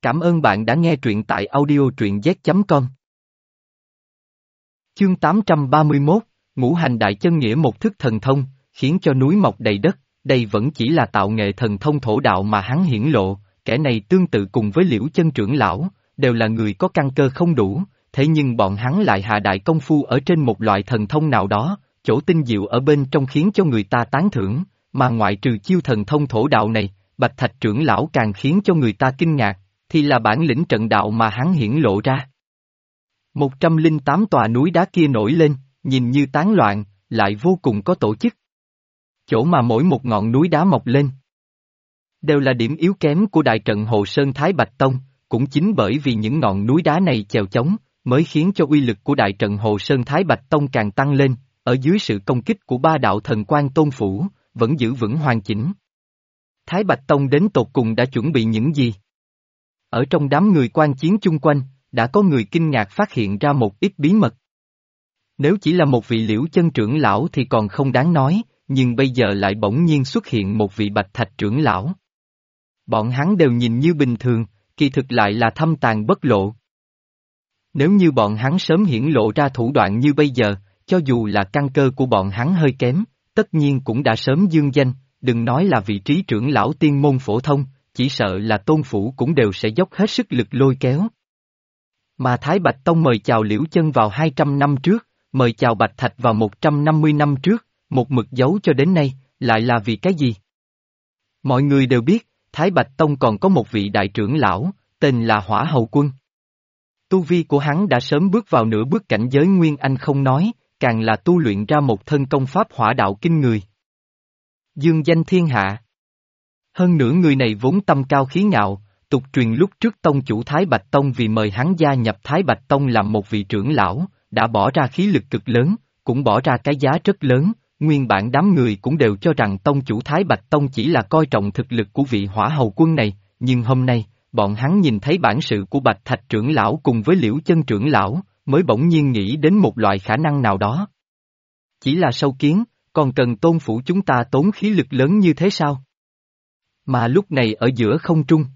Cảm ơn bạn đã nghe truyện tại audio truyện z.com. Chương 831, Ngũ hành đại chân nghĩa một thức thần thông, khiến cho núi mọc đầy đất, đây vẫn chỉ là tạo nghệ thần thông thổ đạo mà hắn hiển lộ, kẻ này tương tự cùng với Liễu Chân trưởng lão, đều là người có căn cơ không đủ, thế nhưng bọn hắn lại hạ đại công phu ở trên một loại thần thông nào đó, chỗ tinh diệu ở bên trong khiến cho người ta tán thưởng, mà ngoại trừ chiêu thần thông thổ đạo này, Bạch Thạch trưởng lão càng khiến cho người ta kinh ngạc, thì là bản lĩnh trận đạo mà hắn hiển lộ ra. 108 tòa núi đá kia nổi lên, nhìn như tán loạn, lại vô cùng có tổ chức. Chỗ mà mỗi một ngọn núi đá mọc lên, đều là điểm yếu kém của đại trận Hồ Sơn Thái Bạch Tông, cũng chính bởi vì những ngọn núi đá này chèo chống, mới khiến cho uy lực của đại trận Hồ Sơn Thái Bạch Tông càng tăng lên, ở dưới sự công kích của ba đạo thần quan tôn phủ, vẫn giữ vững hoàn chỉnh. Thái Bạch Tông đến tột cùng đã chuẩn bị những gì? Ở trong đám người quan chiến chung quanh, đã có người kinh ngạc phát hiện ra một ít bí mật. Nếu chỉ là một vị Liễu Chân trưởng lão thì còn không đáng nói, nhưng bây giờ lại bỗng nhiên xuất hiện một vị Bạch Thạch trưởng lão. Bọn hắn đều nhìn như bình thường, kỳ thực lại là thâm tàng bất lộ. Nếu như bọn hắn sớm hiển lộ ra thủ đoạn như bây giờ, cho dù là căn cơ của bọn hắn hơi kém, tất nhiên cũng đã sớm dương danh, đừng nói là vị trí trưởng lão tiên môn phổ thông, chỉ sợ là tôn phủ cũng đều sẽ dốc hết sức lực lôi kéo. Mà Thái Bạch Tông mời chào Liễu Chân vào 200 năm trước, mời chào Bạch Thạch vào 150 năm trước, một mực giấu cho đến nay, lại là vì cái gì? Mọi người đều biết, Thái Bạch Tông còn có một vị đại trưởng lão, tên là Hỏa Hầu Quân. Tu vi của hắn đã sớm bước vào nửa bước cảnh giới Nguyên Anh không nói, càng là tu luyện ra một thân công pháp hỏa đạo kinh người. Dương danh thiên hạ. Hơn nữa người này vốn tâm cao khí ngạo, tục truyền lúc trước tông chủ Thái Bạch Tông vì mời hắn gia nhập Thái Bạch Tông làm một vị trưởng lão, đã bỏ ra khí lực cực lớn, cũng bỏ ra cái giá rất lớn, nguyên bản đám người cũng đều cho rằng tông chủ Thái Bạch Tông chỉ là coi trọng thực lực của vị Hỏa Hầu Quân này, nhưng hôm nay, bọn hắn nhìn thấy bản sự của Bạch Thạch trưởng lão cùng với Liễu Chân trưởng lão, mới bỗng nhiên nghĩ đến một loại khả năng nào đó. Chỉ là sâu kiến, còn cần tôn phủ chúng ta tốn khí lực lớn như thế sao? Mà lúc này ở giữa không trung,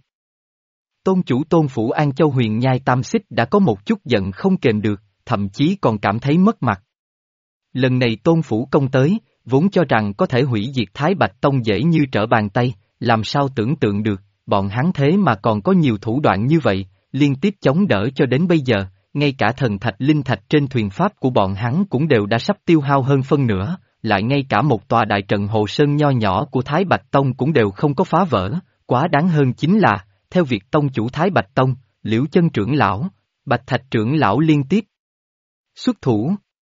tôn chủ tôn phủ An Châu Huyền Nhai Tam Xích đã có một chút giận không kềm được, thậm chí còn cảm thấy mất mặt. Lần này tôn phủ công tới, vốn cho rằng có thể hủy diệt Thái Bạch Tông dễ như trở bàn tay, làm sao tưởng tượng được, bọn hắn thế mà còn có nhiều thủ đoạn như vậy, liên tiếp chống đỡ cho đến bây giờ, ngay cả thần thạch linh thạch trên thuyền pháp của bọn hắn cũng đều đã sắp tiêu hao hơn phân nửa, lại ngay cả một tòa đại trận Hồ Sơn nho nhỏ của Thái Bạch Tông cũng đều không có phá vỡ, quá đáng hơn chính là, theo việc tông chủ Thái Bạch Tông, Liễu Chân trưởng lão, Bạch Thạch trưởng lão liên tiếp xuất thủ.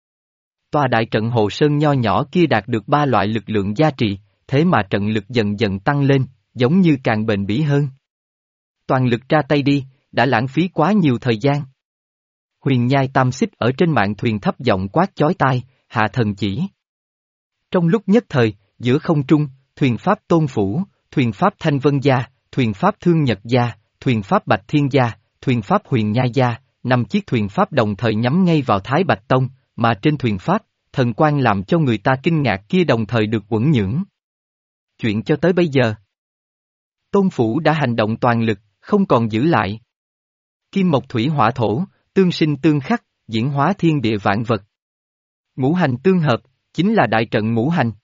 Tòa đại trận Hồ Sơn nho nhỏ kia đạt được 3 loại lực lượng gia trì, thế mà trận lực dần dần tăng lên, giống như càng bền bỉ hơn. Toàn lực ra tay đi, đã lãng phí quá nhiều thời gian. Huyền Nhai Tam Xích ở trên mạn thuyền thấp giọng quát chói tai, hạ thần chỉ. Trong lúc nhất thời, giữa không trung, thuyền pháp Tôn Phủ, thuyền pháp Thanh Vân Gia, thuyền pháp Thương Nhật Gia, thuyền pháp Bạch Thiên Gia, thuyền pháp Huyền Nhai Gia, 5 chiếc thuyền pháp đồng thời nhắm ngay vào Thái Bạch Tông, mà trên thuyền pháp, thần quang làm cho người ta kinh ngạc kia đồng thời được uẩn nhưỡng. Chuyện cho tới bây giờ, Tôn Phủ đã hành động toàn lực, không còn giữ lại. Kim Mộc Thủy Hỏa Thổ, tương sinh tương khắc, diễn hóa thiên địa vạn vật. Ngũ hành tương hợp, chính là đại trận ngũ hành.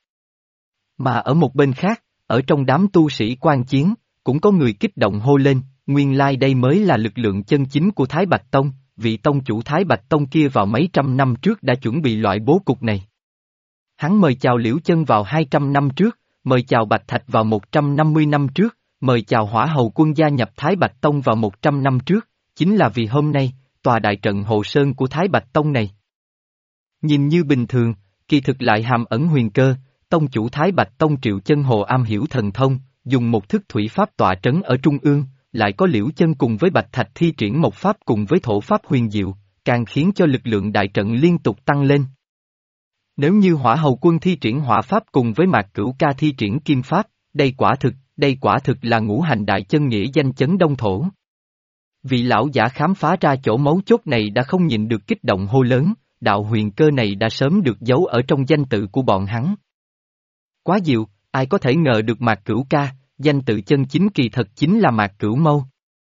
Mà ở một bên khác, ở trong đám tu sĩ quan chiến, cũng có người kích động hô lên, nguyên lai đây mới là lực lượng chân chính của Thái Bạch Tông, vị tông chủ Thái Bạch Tông kia vào mấy trăm năm trước đã chuẩn bị loại bố cục này. Hắn mời chào Liễu Chân vào 200 năm trước, mời chào Bạch Thạch vào 150 năm trước, mời chào Hỏa Hầu Quân gia nhập Thái Bạch Tông vào 100 năm trước, chính là vì hôm nay, tòa đại trận Hồ Sơn của Thái Bạch Tông này. Nhìn như bình thường, kỳ thực lại hàm ẩn huyền cơ, tông chủ Thái Bạch Tông Triệu Chân Hồ am hiểu thần thông, dùng một thức thủy pháp tọa trấn ở trung ương, lại có Liễu Chân cùng với Bạch Thạch thi triển một pháp cùng với thổ pháp huyền diệu, càng khiến cho lực lượng đại trận liên tục tăng lên. Nếu như Hỏa Hầu Quân thi triển hỏa pháp cùng với Mạc Cửu Ca thi triển kim pháp, đây quả thực là ngũ hành đại chân nghĩa danh chấn đông thổ. Vị lão giả khám phá ra chỗ mấu chốt này đã không nhịn được kích động hô lớn, đạo huyền cơ này đã sớm được giấu ở trong danh tự của bọn hắn. Quá diệu, ai có thể ngờ được Mạc Cửu Ca, danh tự chân chính kỳ thật chính là Mạc Cửu Mâu.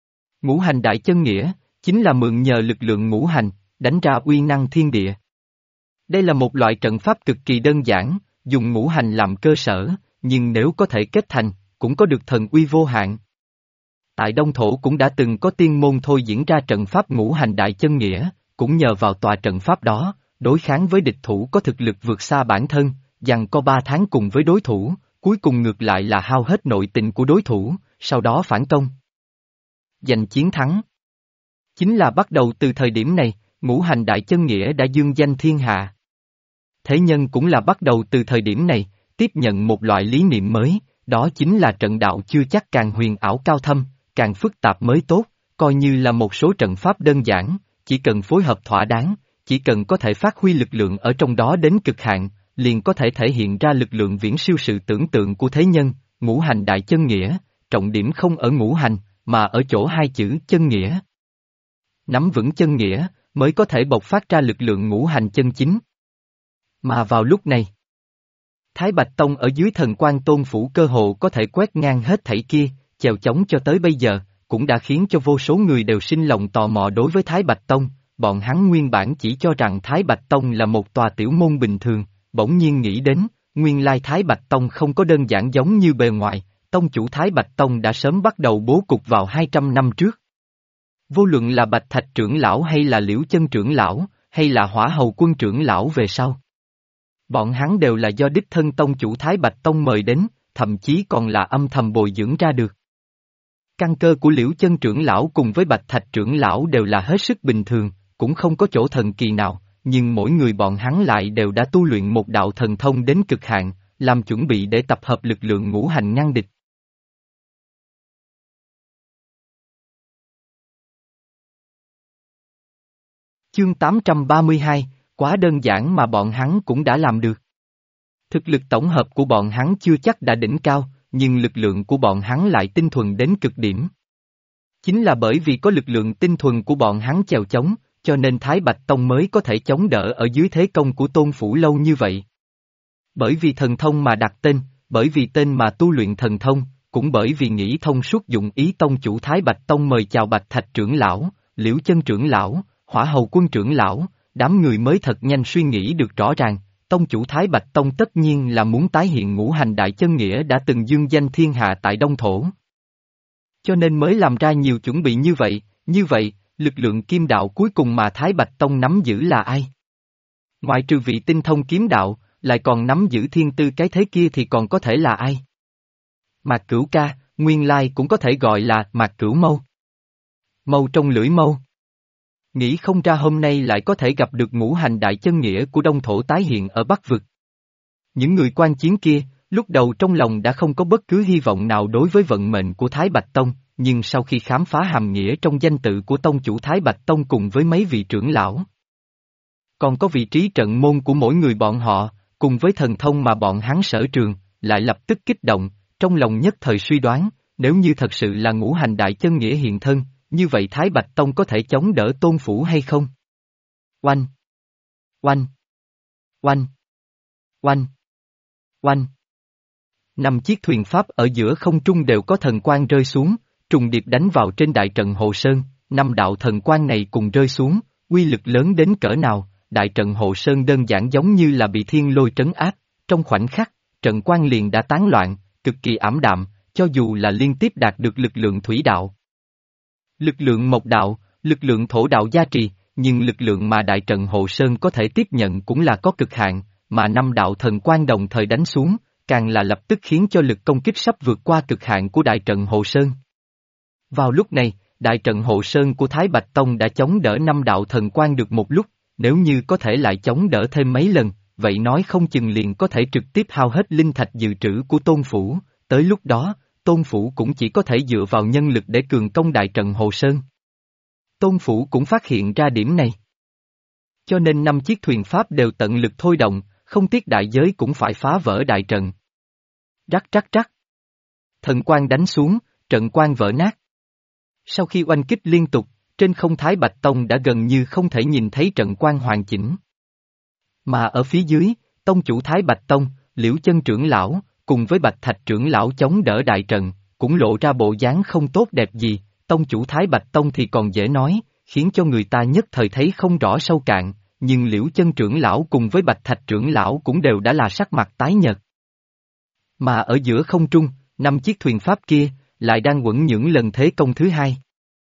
Ngũ hành đại chân nghĩa, chính là mượn nhờ lực lượng ngũ hành, đánh ra uy năng thiên địa. Đây là một loại trận pháp cực kỳ đơn giản, dùng ngũ hành làm cơ sở, nhưng nếu có thể kết thành, cũng có được thần uy vô hạn. Tại Đông Thổ cũng đã từng có tiên môn thôi diễn ra trận pháp ngũ hành đại chân nghĩa, cũng nhờ vào tòa trận pháp đó, đối kháng với địch thủ có thực lực vượt xa bản thân, giằng co 3 tháng cùng với đối thủ, cuối cùng ngược lại là hao hết nội tình của đối thủ, sau đó phản công. Giành chiến thắng. Chính là bắt đầu từ thời điểm này, ngũ hành đại chân nghĩa đã dương danh thiên hạ. Thế nhân cũng là bắt đầu từ thời điểm này, tiếp nhận một loại lý niệm mới, đó chính là trận đạo chưa chắc càng huyền ảo cao thâm, càng phức tạp mới tốt, coi như là một số trận pháp đơn giản, chỉ cần phối hợp thỏa đáng, chỉ cần có thể phát huy lực lượng ở trong đó đến cực hạn, liền có thể thể hiện ra lực lượng viễn siêu sự tưởng tượng của thế nhân, ngũ hành đại chân nghĩa, trọng điểm không ở ngũ hành, mà ở chỗ hai chữ chân nghĩa. Nắm vững chân nghĩa, mới có thể bộc phát ra lực lượng ngũ hành chân chính. Mà vào lúc này, Thái Bạch Tông ở dưới Thần Quang Tôn Phủ cơ hồ có thể quét ngang hết thảy kia, chèo chống cho tới bây giờ, cũng đã khiến cho vô số người đều sinh lòng tò mò đối với Thái Bạch Tông, bọn hắn nguyên bản chỉ cho rằng Thái Bạch Tông là một tòa tiểu môn bình thường, bỗng nhiên nghĩ đến, nguyên lai Thái Bạch Tông không có đơn giản giống như bề ngoài, tông chủ Thái Bạch Tông đã sớm bắt đầu bố cục vào 200 năm trước. Vô luận là Bạch Thạch trưởng lão hay là Liễu Chân trưởng lão, hay là Hỏa Hầu Quân trưởng lão về sau. Bọn hắn đều là do đích thân tông chủ Thái Bạch Tông mời đến, thậm chí còn là âm thầm bồi dưỡng ra được. Căn cơ của Liễu Chân trưởng lão cùng với Bạch Thạch trưởng lão đều là hết sức bình thường, cũng không có chỗ thần kỳ nào, nhưng mỗi người bọn hắn lại đều đã tu luyện một đạo thần thông đến cực hạn, làm chuẩn bị để tập hợp lực lượng ngũ hành ngăn địch. Chương 832, quá đơn giản mà bọn hắn cũng đã làm được. Thực lực tổng hợp của bọn hắn chưa chắc đã đỉnh cao, nhưng lực lượng của bọn hắn lại tinh thuần đến cực điểm. Chính là bởi vì có lực lượng tinh thuần của bọn hắn chèo chống, cho nên Thái Bạch Tông mới có thể chống đỡ ở dưới thế công của Tôn Phủ lâu như vậy. Bởi vì thần thông mà đặt tên, bởi vì tên mà tu luyện thần thông, cũng bởi vì nghĩ thông suốt dụng ý tông chủ Thái Bạch Tông mời chào Bạch Thạch trưởng lão, Liễu Chân trưởng lão, Hỏa Hầu Quân trưởng lão, đám người mới thật nhanh suy nghĩ được rõ ràng, tông chủ Thái Bạch Tông tất nhiên là muốn tái hiện ngũ hành đại chân nghĩa đã từng dương danh thiên hạ tại Đông Thổ. Cho nên mới làm ra nhiều chuẩn bị như vậy, lực lượng kim đạo cuối cùng mà Thái Bạch Tông nắm giữ là ai? Ngoại trừ vị tinh thông kiếm đạo, lại còn nắm giữ thiên tư cái thế kia thì còn có thể là ai? Mạc Cửu ca, nguyên lai cũng có thể gọi là Mạc Cửu Mâu. Mâu trong lưỡi mâu. Nghĩ không ra hôm nay lại có thể gặp được ngũ hành đại chân nghĩa của Đông Thổ tái hiện ở Bắc Vực. Những người quan chiến kia, lúc đầu trong lòng đã không có bất cứ hy vọng nào đối với vận mệnh của Thái Bạch Tông, nhưng sau khi khám phá hàm nghĩa trong danh tự của tông chủ Thái Bạch Tông cùng với mấy vị trưởng lão, còn có vị trí trận môn của mỗi người bọn họ, cùng với thần thông mà bọn hắn sở trường, lại lập tức kích động, trong lòng nhất thời suy đoán, nếu như thật sự là ngũ hành đại chân nghĩa hiện thân, như vậy Thái Bạch Tông có thể chống đỡ Tôn Phủ hay không? Oanh! Oanh! Oanh! Oanh! Oanh! 5 chiếc thuyền pháp ở giữa không trung đều có thần quang rơi xuống, trùng điệp đánh vào trên đại trận Hồ Sơn, 5 đạo thần quang này cùng rơi xuống, uy lực lớn đến cỡ nào, đại trận Hồ Sơn đơn giản giống như là bị thiên lôi trấn áp, trong khoảnh khắc, trận quang liền đã tán loạn, cực kỳ ảm đạm, cho dù là liên tiếp đạt được lực lượng thủy đạo. Lực lượng mộc đạo, lực lượng thổ đạo gia trì, nhưng lực lượng mà đại trận Hồ Sơn có thể tiếp nhận cũng là có cực hạn, mà 5 đạo thần quang đồng thời đánh xuống, càng là lập tức khiến cho lực công kích sắp vượt qua cực hạn của đại trận Hồ Sơn. Vào lúc này, đại trận Hồ Sơn của Thái Bạch Tông đã chống đỡ 5 đạo thần quang được một lúc, nếu như có thể lại chống đỡ thêm mấy lần, vậy nói không chừng liền có thể trực tiếp hao hết linh thạch dự trữ của Tôn Phủ, tới lúc đó, Tôn Phủ cũng chỉ có thể dựa vào nhân lực để cường công đại trận Hồ Sơn. Tôn Phủ cũng phát hiện ra điểm này. Cho nên 5 chiếc thuyền pháp đều tận lực thôi động, không tiếc đại giới cũng phải phá vỡ đại trận. Rắc rắc rắc. Thần quang đánh xuống, trận quang vỡ nát. Sau khi oanh kích liên tục, trên không Thái Bạch Tông đã gần như không thể nhìn thấy trận quang hoàn chỉnh. Mà ở phía dưới, tông chủ Thái Bạch Tông, Liễu Chân trưởng lão, cùng với Bạch Thạch trưởng lão chống đỡ đại trận, cũng lộ ra bộ dáng không tốt đẹp gì, tông chủ Thái Bạch Tông thì còn dễ nói, khiến cho người ta nhất thời thấy không rõ sâu cạn, nhưng Liễu Chân trưởng lão cùng với Bạch Thạch trưởng lão cũng đều đã là sắc mặt tái nhợt. Mà ở giữa không trung, 5 chiếc thuyền pháp kia, lại đang uẩn những lần thế công thứ hai.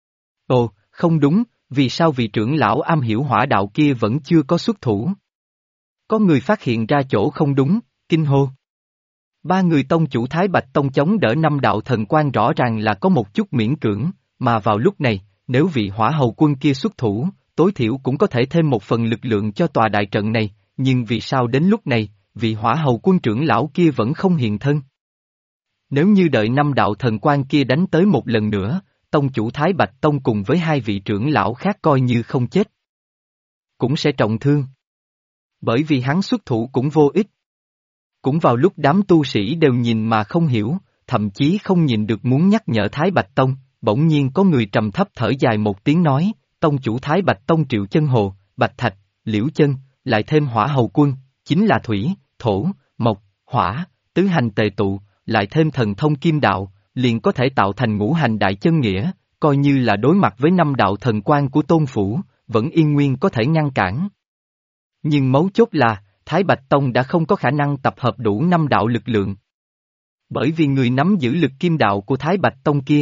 Ồ, không đúng, vì sao vị trưởng lão am hiểu hỏa đạo kia vẫn chưa có xuất thủ? Có người phát hiện ra chỗ không đúng, kinh hô. Ba người tông chủ Thái Bạch Tông chống đỡ 5 đạo thần quan rõ ràng là có một chút miễn cưỡng, mà vào lúc này, nếu vị hỏa hầu quân kia xuất thủ, tối thiểu cũng có thể thêm một phần lực lượng cho tòa đại trận này, nhưng vì sao đến lúc này, vị hỏa hầu quân trưởng lão kia vẫn không hiện thân? Nếu như đợi 5 đạo thần quan kia đánh tới một lần nữa, tông chủ Thái Bạch Tông cùng với 2 vị trưởng lão khác coi như không chết, cũng sẽ trọng thương. Bởi vì hắn xuất thủ cũng vô ích. Cũng vào lúc đám tu sĩ đều nhìn mà không hiểu, thậm chí không nhìn được muốn nhắc nhở Thái Bạch Tông, bỗng nhiên có người trầm thấp thở dài một tiếng nói, tông chủ Thái Bạch Tông Triệu Chân Hồ, Bạch Thạch, Liễu Chân, lại thêm hỏa hầu quân, chính là thủy, thổ, mộc, hỏa, tứ hành tề tụ, lại thêm thần thông kim đạo, liền có thể tạo thành ngũ hành đại chân nghĩa, coi như là đối mặt với 5 đạo thần quan của Tôn Phủ, vẫn yên nguyên có thể ngăn cản. Nhưng mấu chốt là, Thái Bạch Tông đã không có khả năng tập hợp đủ 5 đạo lực lượng. Bởi vì người nắm giữ lực kim đạo của Thái Bạch Tông kia,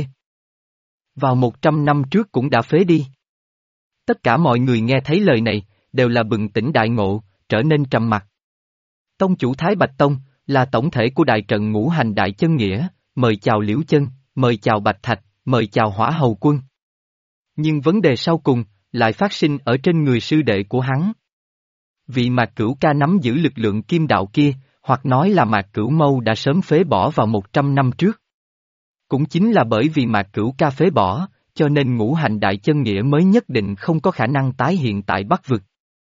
vào 100 năm trước cũng đã phế đi. Tất cả mọi người nghe thấy lời này, đều là bừng tỉnh đại ngộ, trở nên trầm mặc. Tông chủ Thái Bạch Tông, là tổng thể của đại trận ngũ hành đại chân nghĩa, mời chào Liễu Chân, mời chào Bạch Thạch, mời chào hỏa hầu quân. Nhưng vấn đề sau cùng, lại phát sinh ở trên người sư đệ của hắn. Vị Mạc Cửu Ca nắm giữ lực lượng kim đạo kia, hoặc nói là Mạc Cửu Mâu đã sớm phế bỏ vào 100 năm trước. Cũng chính là bởi vì Mạc Cửu Ca phế bỏ, cho nên ngũ hành đại chân nghĩa mới nhất định không có khả năng tái hiện tại Bắc Vực.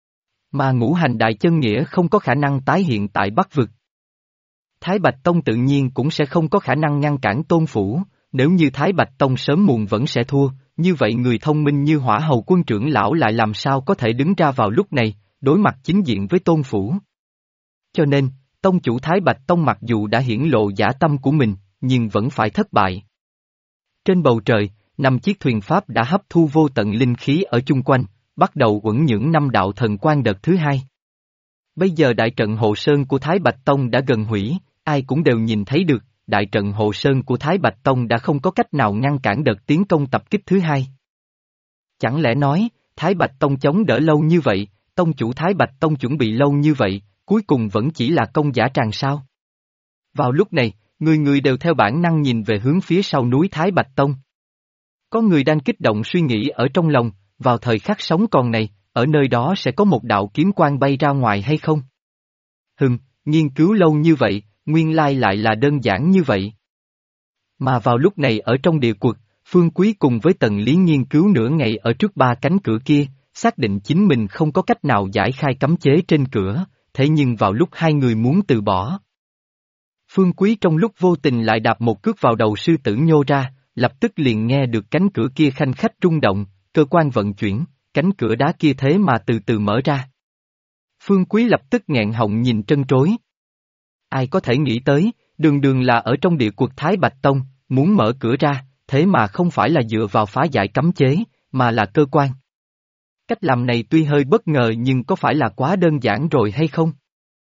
Mà ngũ hành đại chân nghĩa không có khả năng tái hiện tại Bắc Vực. Thái Bạch Tông tự nhiên cũng sẽ không có khả năng ngăn cản Tôn Phủ, nếu như Thái Bạch Tông sớm muộn vẫn sẽ thua, như vậy người thông minh như hỏa hầu quân trưởng lão lại làm sao có thể đứng ra vào lúc này, đối mặt chính diện với Tôn Phủ. Cho nên, Tông chủ Thái Bạch Tông mặc dù đã hiển lộ dã tâm của mình, nhưng vẫn phải thất bại. Trên bầu trời, 5 chiếc thuyền Pháp đã hấp thu vô tận linh khí ở chung quanh, bắt đầu uẩn những 5 đạo thần quan đợt thứ hai. Bây giờ đại trận Hộ Sơn của Thái Bạch Tông đã gần hủy, ai cũng đều nhìn thấy được, đại trận Hộ Sơn của Thái Bạch Tông đã không có cách nào ngăn cản đợt tiến công tập kích thứ hai. Chẳng lẽ nói, Thái Bạch Tông chống đỡ lâu như vậy, Tông chủ Thái Bạch Tông chuẩn bị lâu như vậy, cuối cùng vẫn chỉ là công giả tràng sao? Vào lúc này, người người đều theo bản năng nhìn về hướng phía sau núi Thái Bạch Tông. Có người đang kích động suy nghĩ ở trong lòng, vào thời khắc sống còn này, ở nơi đó sẽ có một đạo kiếm quang bay ra ngoài hay không? Nghiên cứu lâu như vậy, nguyên lai lại là đơn giản như vậy. Mà vào lúc này ở trong địa quật, Phương Quý cùng với Tần Lý nghiên cứu nửa ngày ở trước 3 cánh cửa kia, xác định chính mình không có cách nào giải khai cấm chế trên cửa, thế nhưng vào lúc hai người muốn từ bỏ. Phương Quý trong lúc vô tình lại đạp một cước vào đầu sư tử nhô ra, lập tức liền nghe được cánh cửa kia khanh khách rung động, cơ quan vận chuyển, cánh cửa đá kia thế mà từ từ mở ra. Phương Quý lập tức nghẹn họng nhìn trân trối. Ai có thể nghĩ tới, đường đường là ở trong địa quật Thái Bạch Tông, muốn mở cửa ra, thế mà không phải là dựa vào phá giải cấm chế, mà là cơ quan. Cách làm này tuy hơi bất ngờ nhưng có phải là quá đơn giản rồi hay không?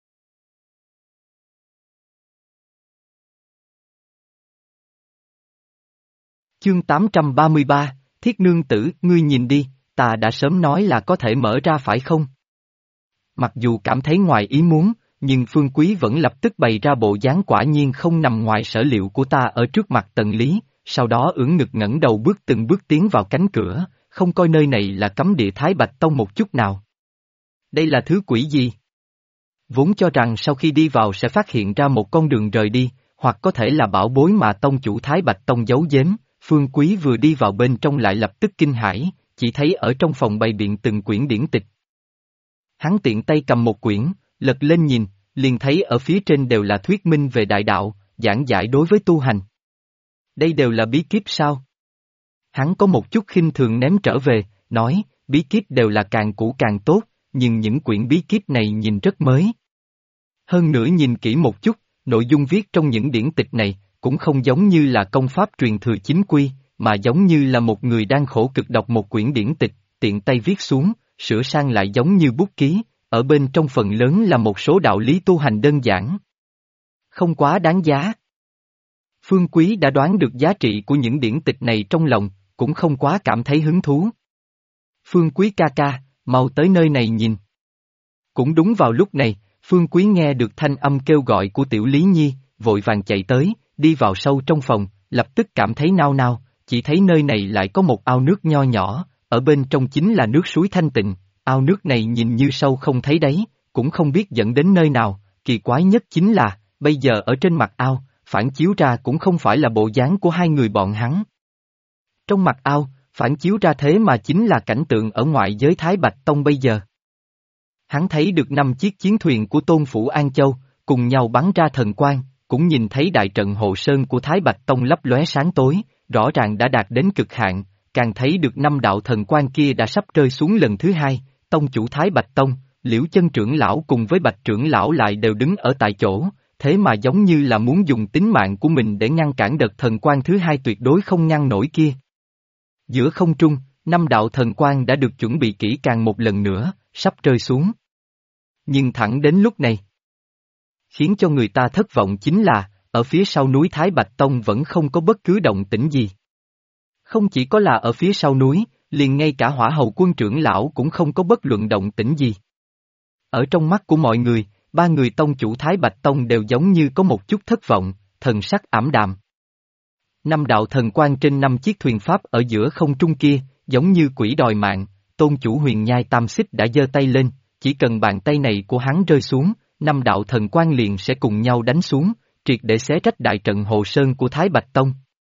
Chương 833, Thiết Nương Tử, ngươi nhìn đi, ta đã sớm nói là có thể mở ra phải không? Mặc dù cảm thấy ngoài ý muốn, nhưng Phương Quý vẫn lập tức bày ra bộ dáng quả nhiên không nằm ngoài sở liệu của ta ở trước mặt Tần Lý, sau đó ưỡn ngực ngẩng đầu bước từng bước tiến vào cánh cửa, không coi nơi này là cấm địa Thái Bạch Tông một chút nào. Đây là thứ quỷ gì? Vốn cho rằng sau khi đi vào sẽ phát hiện ra một con đường rời đi, hoặc có thể là bảo bối mà tông chủ Thái Bạch Tông giấu giếm, Phương Quý vừa đi vào bên trong lại lập tức kinh hãi, chỉ thấy ở trong phòng bày biện từng quyển điển tịch. Hắn tiện tay cầm một quyển, lật lên nhìn, liền thấy ở phía trên đều là thuyết minh về đại đạo, giảng giải đối với tu hành. Đây đều là bí kíp sao? Hắn có một chút khinh thường ném trở về, nói, bí kíp đều là càng cũ càng tốt, nhưng những quyển bí kíp này nhìn rất mới. Hơn nữa nhìn kỹ một chút, nội dung viết trong những điển tịch này, cũng không giống như là công pháp truyền thừa chính quy, mà giống như là một người đang khổ cực đọc một quyển điển tịch, tiện tay viết xuống, sửa sang lại giống như bút ký, ở bên trong phần lớn là một số đạo lý tu hành đơn giản. Không quá đáng giá. Phương Quý đã đoán được giá trị của những điển tịch này trong lòng, cũng không quá cảm thấy hứng thú. Phương Quý ca ca, mau tới nơi này nhìn. Cũng đúng vào lúc này, Phương Quý nghe được thanh âm kêu gọi của Tiểu Lý Nhi, vội vàng chạy tới, đi vào sâu trong phòng, lập tức cảm thấy nao nao, chỉ thấy nơi này lại có một ao nước nho nhỏ, ở bên trong chính là nước suối thanh tịnh, ao nước này nhìn như sâu không thấy đáy, cũng không biết dẫn đến nơi nào, kỳ quái nhất chính là, bây giờ ở trên mặt ao, phản chiếu ra cũng không phải là bộ dáng của hai người bọn hắn. Trong mặt ao, phản chiếu ra thế mà chính là cảnh tượng ở ngoại giới Thái Bạch Tông bây giờ. Hắn thấy được 5 chiếc chiến thuyền của Tôn Phủ An Châu, cùng nhau bắn ra thần quang, cũng nhìn thấy đại trận hộ sơn của Thái Bạch Tông lấp lóe sáng tối, rõ ràng đã đạt đến cực hạn, càng thấy được 5 đạo thần quang kia đã sắp rơi xuống lần thứ hai, tông chủ Thái Bạch Tông, Liễu Chân trưởng lão cùng với Bạch trưởng lão lại đều đứng ở tại chỗ, thế mà giống như là muốn dùng tính mạng của mình để ngăn cản đợt thần quang thứ hai tuyệt đối không ngăn nổi kia. Giữa không trung, 5 đạo thần quang đã được chuẩn bị kỹ càng một lần nữa, sắp rơi xuống. Nhưng thẳng đến lúc này, khiến cho người ta thất vọng chính là, ở phía sau núi Thái Bạch Tông vẫn không có bất cứ động tĩnh gì. Không chỉ có là ở phía sau núi, liền ngay cả Hỏa Hầu Quân trưởng lão cũng không có bất luận động tĩnh gì. Ở trong mắt của mọi người, 3 người tông chủ Thái Bạch Tông đều giống như có một chút thất vọng, thần sắc ảm đạm. 5 đạo thần quang trên 5 chiếc thuyền pháp ở giữa không trung kia, giống như quỷ đòi mạng, tôn chủ Huyền Nhai Tam Xích đã giơ tay lên, chỉ cần bàn tay này của hắn rơi xuống, 5 đạo thần quang liền sẽ cùng nhau đánh xuống, triệt để xé rách đại trận hộ sơn của Thái Bạch Tông.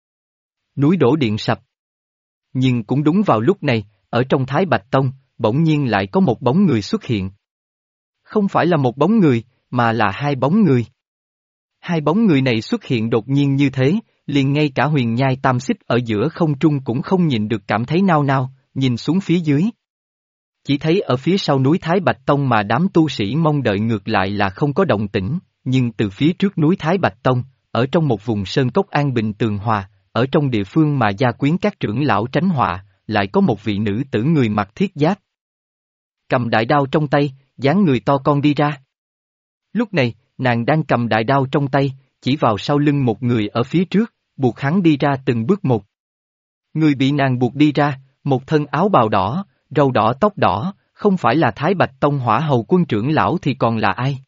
Núi đổ điện sập. Nhưng cũng đúng vào lúc này, ở trong Thái Bạch Tông, bỗng nhiên lại có một bóng người xuất hiện. Không phải là một bóng người, mà là 2 bóng người. 2 bóng người này xuất hiện đột nhiên như thế, liền ngay cả Huyền Nhai Tam Xích ở giữa không trung cũng không nhìn được cảm thấy nao nao, nhìn xuống phía dưới. Chỉ thấy ở phía sau núi Thái Bạch Tông mà đám tu sĩ mong đợi ngược lại là không có động tĩnh, nhưng từ phía trước núi Thái Bạch Tông, ở trong một vùng sơn cốc an bình tường hòa, ở trong địa phương mà gia quyến các trưởng lão tránh họa, lại có một vị nữ tử người mặc thiết giáp. Cầm đại đao trong tay, dáng người to con đi ra. Lúc này, nàng đang cầm đại đao trong tay, chỉ vào sau lưng một người ở phía trước, buộc hắn đi ra từng bước một. Người bị nàng buộc đi ra, một thân áo bào đỏ, râu đỏ tóc đỏ, không phải là Thái Bạch Tông Hỏa Hầu Quân trưởng lão thì còn là ai?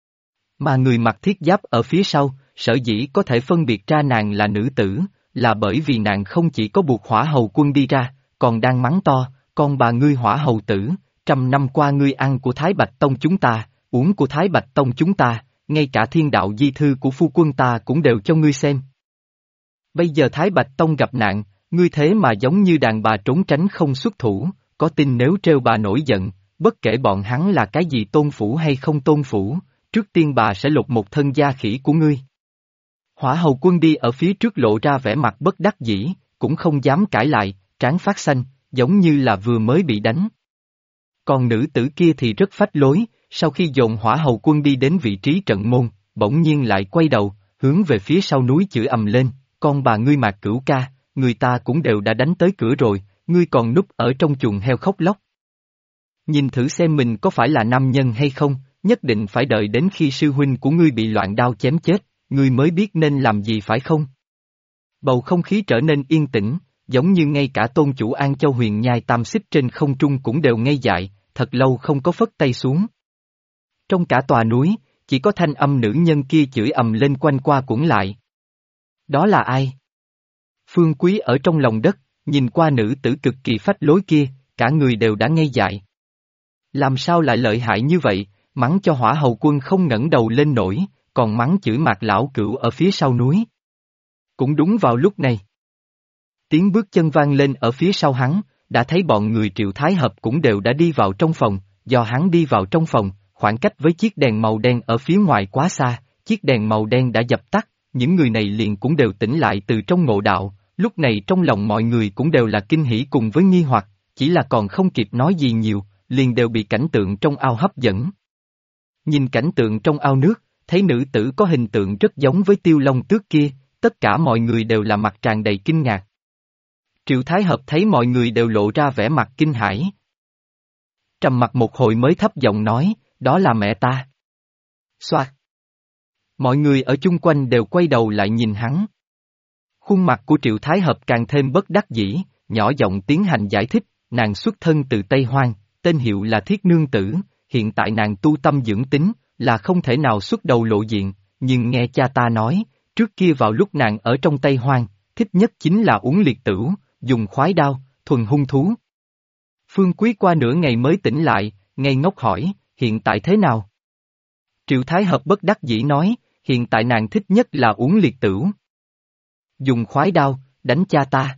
Mà người mặc thiết giáp ở phía sau, sở dĩ có thể phân biệt ra nàng là nữ tử, là bởi vì nàng không chỉ có buộc Hỏa Hầu Quân đi ra, còn đang mắng to, con bà ngươi Hỏa Hầu tử, 100 năm qua ngươi ăn của Thái Bạch Tông chúng ta, uống của Thái Bạch Tông chúng ta, ngay cả thiên đạo di thư của phu quân ta cũng đều cho ngươi xem. Bây giờ Thái Bạch Tông gặp nạn, ngươi thế mà giống như đàn bà trốn tránh không xuất thủ, có tin nếu trêu bà nổi giận, bất kể bọn hắn là cái gì tôn phủ hay không tôn phủ, trước tiên bà sẽ lột một thân da khỉ của ngươi. Hỏa Hầu Quân đi ở phía trước lộ ra vẻ mặt bất đắc dĩ, cũng không dám cãi lại, trán phát xanh, giống như là vừa mới bị đánh. Còn nữ tử kia thì rất phách lối, sau khi dồn Hỏa Hầu Quân đi đến vị trí trận môn, bỗng nhiên lại quay đầu, hướng về phía sau núi chửi ầm lên, con bà ngươi Mạc Cửu ca, người ta cũng đều đã đánh tới cửa rồi, ngươi còn núp ở trong chuồng heo khóc lóc. Nhìn thử xem mình có phải là nam nhân hay không, nhất định phải đợi đến khi sư huynh của ngươi bị loạn đao chém chết, ngươi mới biết nên làm gì phải không? Bầu không khí trở nên yên tĩnh, giống như ngay cả tôn chủ An Châu Huyền Nhai Tam Xích trên không trung cũng đều ngây dại, thật lâu không có phất tay xuống. Trong cả tòa núi, chỉ có thanh âm nữ nhân kia chửi ầm lên quanh qua quẩn lại. Đó là ai? Phương Quý ở trong lòng đất, nhìn qua nữ tử cực kỳ phách lối kia, cả người đều đã ngây dại. Làm sao lại lợi hại như vậy, mắng cho Hỏa Hầu Quân không ngẩng đầu lên nổi, còn mắng chửi Mạc lão cửu ở phía sau núi. Cũng đúng vào lúc này. Tiếng bước chân vang lên ở phía sau hắn, đã thấy bọn người Triệu Thái Hợp cũng đều đã đi vào trong phòng, do hắn đi vào trong phòng, khoảng cách với chiếc đèn màu đen ở phía ngoài quá xa, chiếc đèn màu đen đã dập tắt, những người này liền cũng đều tỉnh lại từ trong ngộ đạo, lúc này trong lòng mọi người cũng đều là kinh hỉ cùng với nghi hoặc, chỉ là còn không kịp nói gì nhiều, liền đều bị cảnh tượng trong ao hấp dẫn. Nhìn cảnh tượng trong ao nước, thấy nữ tử có hình tượng rất giống với Tiêu Long Tước kia, tất cả mọi người đều là mặt tràn đầy kinh ngạc. Triệu Thái Hợp thấy mọi người đều lộ ra vẻ mặt kinh hãi. Trầm mặt một hồi mới thấp giọng nói, đó là mẹ ta. Xoạt. Mọi người ở chung quanh đều quay đầu lại nhìn hắn. Khuôn mặt của Triệu Thái Hợp càng thêm bất đắc dĩ, nhỏ giọng tiến hành giải thích, nàng xuất thân từ Tây Hoang, tên hiệu là Thiết Nương Tử, hiện tại nàng tu tâm dưỡng tính, là không thể nào xuất đầu lộ diện, nhưng nghe cha ta nói, trước kia vào lúc nàng ở trong Tây Hoang, thích nhất chính là uống liệt tửu, dùng khoái đao, thuần hung thú. Phương Quý qua nửa ngày mới tỉnh lại, ngây ngốc hỏi, hiện tại thế nào? Triệu Thái Hợp bất đắc dĩ nói, hiện tại nàng thích nhất là uống liệt tửu. Dùng khoái đao, đánh cha ta.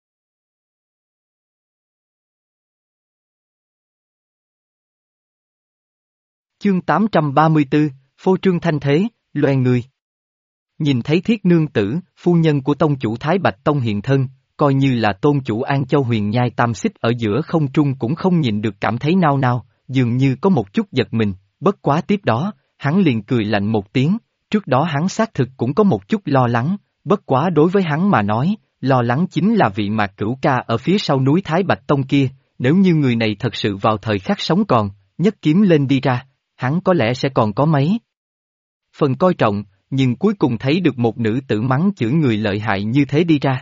Chương 834, phô trương thanh thế, loe người. Nhìn thấy Thiết Nương Tử, phu nhân của tông chủ Thái Bạch Tông hiện thân, coi như là tôn chủ An Châu Huyền Nhai Tam Xích ở giữa không trung cũng không nhìn được cảm thấy nao nao, dường như có một chút giật mình, bất quá tiếp đó, hắn liền cười lạnh một tiếng, trước đó hắn xác thực cũng có một chút lo lắng, bất quá đối với hắn mà nói, lo lắng chính là vị Mạc Cửu Ca ở phía sau núi Thái Bạch Tông kia, nếu như người này thật sự vào thời khắc sống còn, nhất kiếm lên đi ra, hắn có lẽ sẽ còn có mấy phần coi trọng, nhưng cuối cùng thấy được một nữ tử mắng chửi người lợi hại như thế đi ra.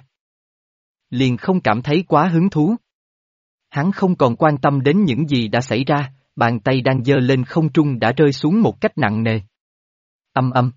Liền không cảm thấy quá hứng thú. Hắn không còn quan tâm đến những gì đã xảy ra, bàn tay đang giơ lên không trung đã rơi xuống một cách nặng nề. Âm âm.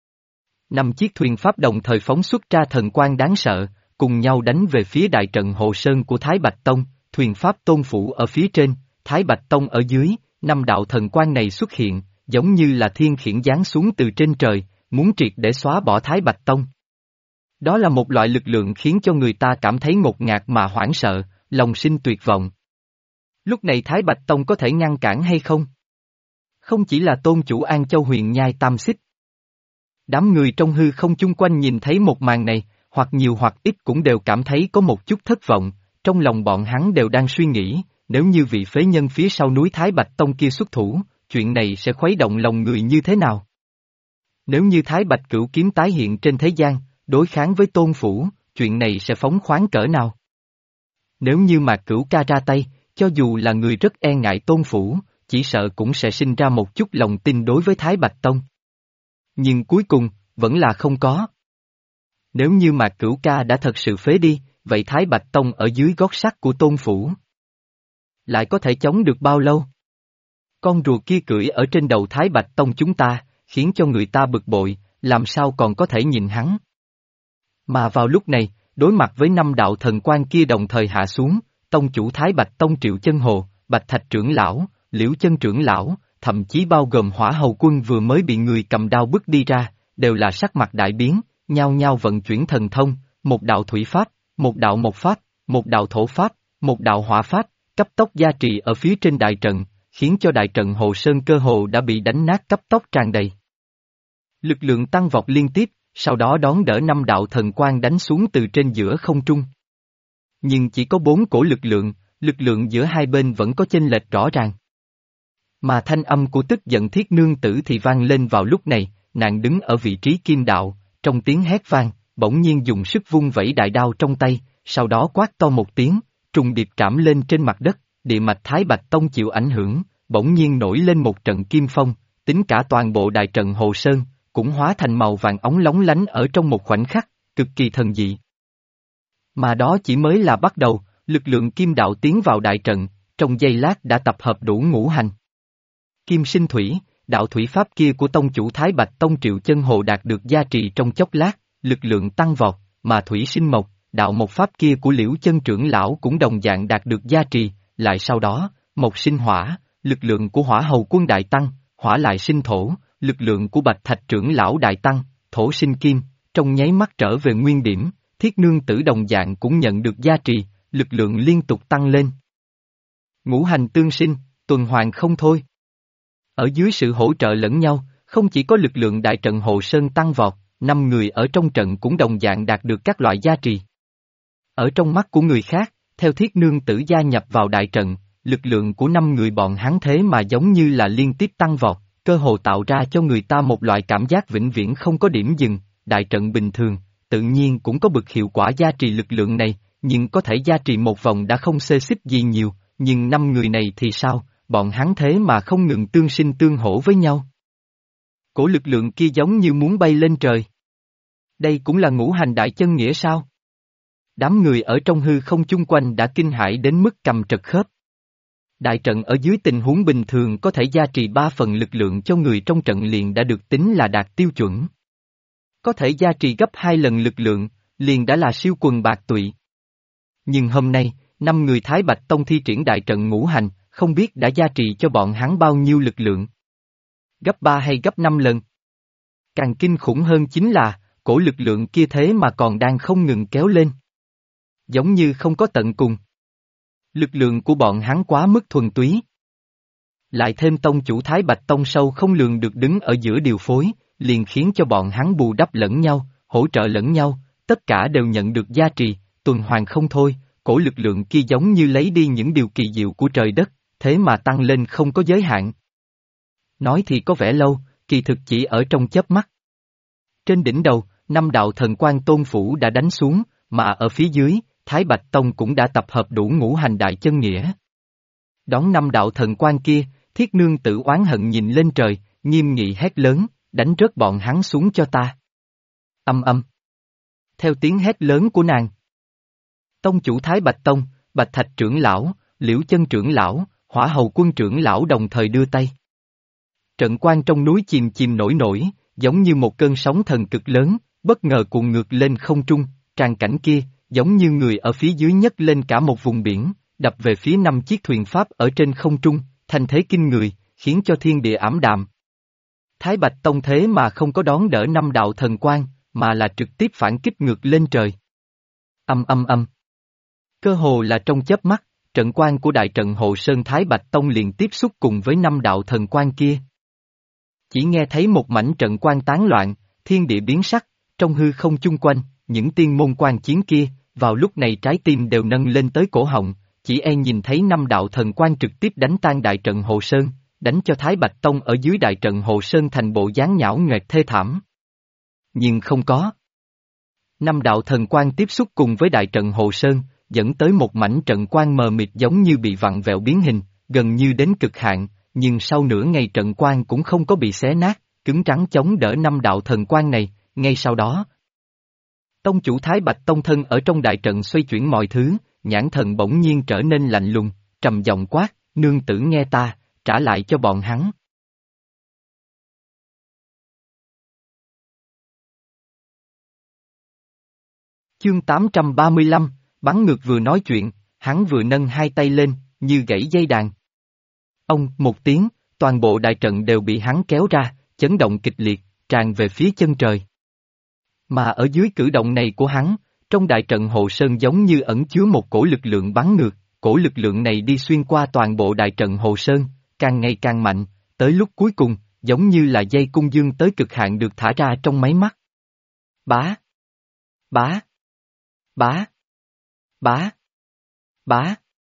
5 chiếc thuyền pháp đồng thời phóng xuất ra thần quang đáng sợ, cùng nhau đánh về phía đại trận Hồ Sơn của Thái Bạch Tông, thuyền pháp tôn phủ ở phía trên, Thái Bạch Tông ở dưới, 5 đạo thần quang này xuất hiện, giống như là thiên khiển giáng xuống từ trên trời, muốn triệt để xóa bỏ Thái Bạch Tông. Đó là một loại lực lượng khiến cho người ta cảm thấy ngột ngạt mà hoảng sợ, lòng sinh tuyệt vọng. Lúc này Thái Bạch Tông có thể ngăn cản hay không? Không chỉ là tôn chủ An Châu Huyền Nhai Tam Xích. Đám người trong hư không chung quanh nhìn thấy một màn này, hoặc nhiều hoặc ít cũng đều cảm thấy có một chút thất vọng, trong lòng bọn hắn đều đang suy nghĩ, nếu như vị phế nhân phía sau núi Thái Bạch Tông kia xuất thủ, chuyện này sẽ khuấy động lòng người như thế nào? Nếu như Thái Bạch Cửu kiếm tái hiện trên thế gian, đối kháng với Tôn Phủ, chuyện này sẽ phóng khoáng cỡ nào? Nếu như Mạc Cửu Ca ra tay, cho dù là người rất e ngại Tôn Phủ, chỉ sợ cũng sẽ sinh ra một chút lòng tin đối với Thái Bạch Tông. Nhưng cuối cùng, vẫn là không có. Nếu như Mạc Cửu Ca đã thật sự phế đi, vậy Thái Bạch Tông ở dưới gót sắt của Tôn Phủ lại có thể chống được bao lâu? Con rùa kia cưỡi ở trên đầu Thái Bạch Tông chúng ta, khiến cho người ta bực bội, làm sao còn có thể nhìn hắn? Mà vào lúc này, đối mặt với 5 đạo thần quan kia đồng thời hạ xuống, tông chủ Thái Bạch Tông Triệu Chân Hồ, Bạch Thạch trưởng lão, Liễu Chân trưởng lão, thậm chí bao gồm Hỏa Hầu Quân vừa mới bị người cầm đao bức đi ra, đều là sắc mặt đại biến, nhao nhao vận chuyển thần thông, một đạo thủy pháp, một đạo mộc pháp, một đạo thổ pháp, một đạo hỏa pháp, cấp tốc gia trì ở phía trên đại trận, khiến cho đại trận Hồ Sơn cơ hồ đã bị đánh nát cấp tốc tràn đầy. Lực lượng tăng vọt liên tiếp, sau đó đón đỡ 5 đạo thần quang đánh xuống từ trên giữa không trung. Nhưng chỉ có 4 cổ lực lượng giữa hai bên vẫn có chênh lệch rõ ràng. Mà thanh âm của tức giận Thiết Nương Tử thì vang lên vào lúc này, nàng đứng ở vị trí kim đạo, trong tiếng hét vang, bỗng nhiên dùng sức vung vẩy đại đao trong tay, sau đó quát to một tiếng, trùng điệp trảm lên trên mặt đất, địa mạch Thái Bạch Tông chịu ảnh hưởng, bỗng nhiên nổi lên một trận kim phong, tính cả toàn bộ đại trận Hồ Sơn, cũng hóa thành màu vàng óng lóng lánh ở trong một khoảnh khắc, cực kỳ thần dị. Mà đó chỉ mới là bắt đầu, lực lượng kim đạo tiến vào đại trận, trong giây lát đã tập hợp đủ ngũ hành. Kim sinh thủy, đạo thủy pháp kia của tông chủ Thái Bạch Tông Triệu Chân Hồ đạt được gia trì trong chốc lát, lực lượng tăng vọt, mà thủy sinh mộc, đạo mộc pháp kia của Liễu Chân trưởng lão cũng đồng dạng đạt được gia trì, lại sau đó, mộc sinh hỏa, lực lượng của Hỏa Hầu Quân đại tăng, hỏa lại sinh thổ, lực lượng của Bạch Thạch trưởng lão đại tăng, thổ sinh kim, trong nháy mắt trở về nguyên điểm, Thiết Nương Tử đồng dạng cũng nhận được gia trì, lực lượng liên tục tăng lên. Ngũ hành tương sinh, tuần hoàn không thôi. Ở dưới sự hỗ trợ lẫn nhau, không chỉ có lực lượng đại trận Hồ Sơn tăng vọt, 5 người ở trong trận cũng đồng dạng đạt được các loại gia trì. Ở trong mắt của người khác, theo Thiết Nương Tử gia nhập vào đại trận, lực lượng của 5 người bọn hắn thế mà giống như là liên tiếp tăng vọt, cơ hồ tạo ra cho người ta một loại cảm giác vĩnh viễn không có điểm dừng, đại trận bình thường, tự nhiên cũng có bực hiệu quả gia trì lực lượng này, nhưng có thể gia trì một vòng đã không xê xích gì nhiều, nhưng 5 người này thì sao, bọn hắn thế mà không ngừng tương sinh tương hỗ với nhau. Cổ lực lượng kia giống như muốn bay lên trời. Đây cũng là ngũ hành đại chân nghĩa sao? Đám người ở trong hư không chung quanh đã kinh hãi đến mức cầm trật khớp. Đại trận ở dưới tình huống bình thường có thể gia trì 3 phần lực lượng cho người trong trận liền đã được tính là đạt tiêu chuẩn. Có thể gia trì gấp 2 lần lực lượng, liền đã là siêu quần bạc tụy. Nhưng hôm nay, 5 người Thái Bạch Tông thi triển đại trận ngũ hành, không biết đã gia trì cho bọn hắn bao nhiêu lực lượng. Gấp 3 hay gấp 5 lần. Càng kinh khủng hơn chính là, cổ lực lượng kia thế mà còn đang không ngừng kéo lên. Giống như không có tận cùng. Lực lượng của bọn hắn quá mức thuần túy. Lại thêm tông chủ Thái Bạch Tông sâu không lường được đứng ở giữa điều phối, liền khiến cho bọn hắn bù đắp lẫn nhau, hỗ trợ lẫn nhau, tất cả đều nhận được gia trì, tuần hoàn không thôi, cổ lực lượng kia giống như lấy đi những điều kỳ diệu của trời đất, thế mà tăng lên không có giới hạn. Nói thì có vẻ lâu, kỳ thực chỉ ở trong chớp mắt. Trên đỉnh đầu, 5 đạo thần quang tôn phủ đã đánh xuống, mà ở phía dưới, Thái Bạch Tông cũng đã tập hợp đủ ngũ hành đại chân nghĩa. Đón 5 đạo thần quang kia, Thiết Nương Tử oán hận nhìn lên trời, nghiêm nghị hét lớn, đánh rớt bọn hắn xuống cho ta. Âm âm. Theo tiếng hét lớn của nàng, tông chủ Thái Bạch Tông, Bạch Thạch trưởng lão, Liễu Chân trưởng lão, Hỏa Hầu Quân trưởng lão đồng thời đưa tay. Trận quang trong núi chìm chìm nổi nổi, giống như một cơn sóng thần cực lớn, bất ngờ cuộn ngược lên không trung, tràng cảnh kia, giống như người ở phía dưới nhấc lên cả một vùng biển, đập về phía 5 chiếc thuyền pháp ở trên không trung, thành thế kinh người, khiến cho thiên địa ảm đạm. Thái Bạch Tông thế mà không có đón đỡ 5 đạo thần quang, mà là trực tiếp phản kích ngược lên trời. Âm âm âm. Cơ hồ là trong chớp mắt, trận quang của đại trận Hộ Sơn Thái Bạch Tông liền tiếp xúc cùng với 5 đạo thần quang kia. Chỉ nghe thấy một mảnh trận quang tán loạn, thiên địa biến sắc, trong hư không chung quanh, những tiên môn quan chiến kia, vào lúc này trái tim đều nâng lên tới cổ họng, chỉ nhìn thấy 5 đạo thần quang trực tiếp đánh tan đại trận Hộ Sơn, đánh cho Thái Bạch Tông ở dưới đại trận Hộ Sơn thành bộ dáng nhão nhoẹt thê thảm. Nhưng không có. 5 đạo thần quang tiếp xúc cùng với đại trận Hộ Sơn, dẫn tới một mảnh trận quang mờ mịt giống như bị vặn vẹo biến hình, gần như đến cực hạn, nhưng sau nửa ngày trận quang cũng không có bị xé nát, cứng rắn chống đỡ 5 đạo thần quang này, ngay sau đó. Tông chủ Thái Bạch Tông thân ở trong đại trận xoay chuyển mọi thứ, nhãn thần bỗng nhiên trở nên lạnh lùng, trầm giọng quát, nương tử nghe ta, trả lại cho bọn hắn. Chương 835, bắn ngược vừa nói chuyện, hắn vừa nâng hai tay lên, như gãy dây đàn. Ông, một tiếng, toàn bộ đại trận đều bị hắn kéo ra, chấn động kịch liệt, tràn về phía chân trời. Mà ở dưới cử động này của hắn, trong đại trận Hộ Sơn giống như ẩn chứa một cổ lực lượng bắn ngược, cổ lực lượng này đi xuyên qua toàn bộ đại trận Hộ Sơn, càng ngày càng mạnh, tới lúc cuối cùng, giống như là dây cung dương tới cực hạn được thả ra trong máy mắt. Bá! Bá! Bá! Bá! Bá!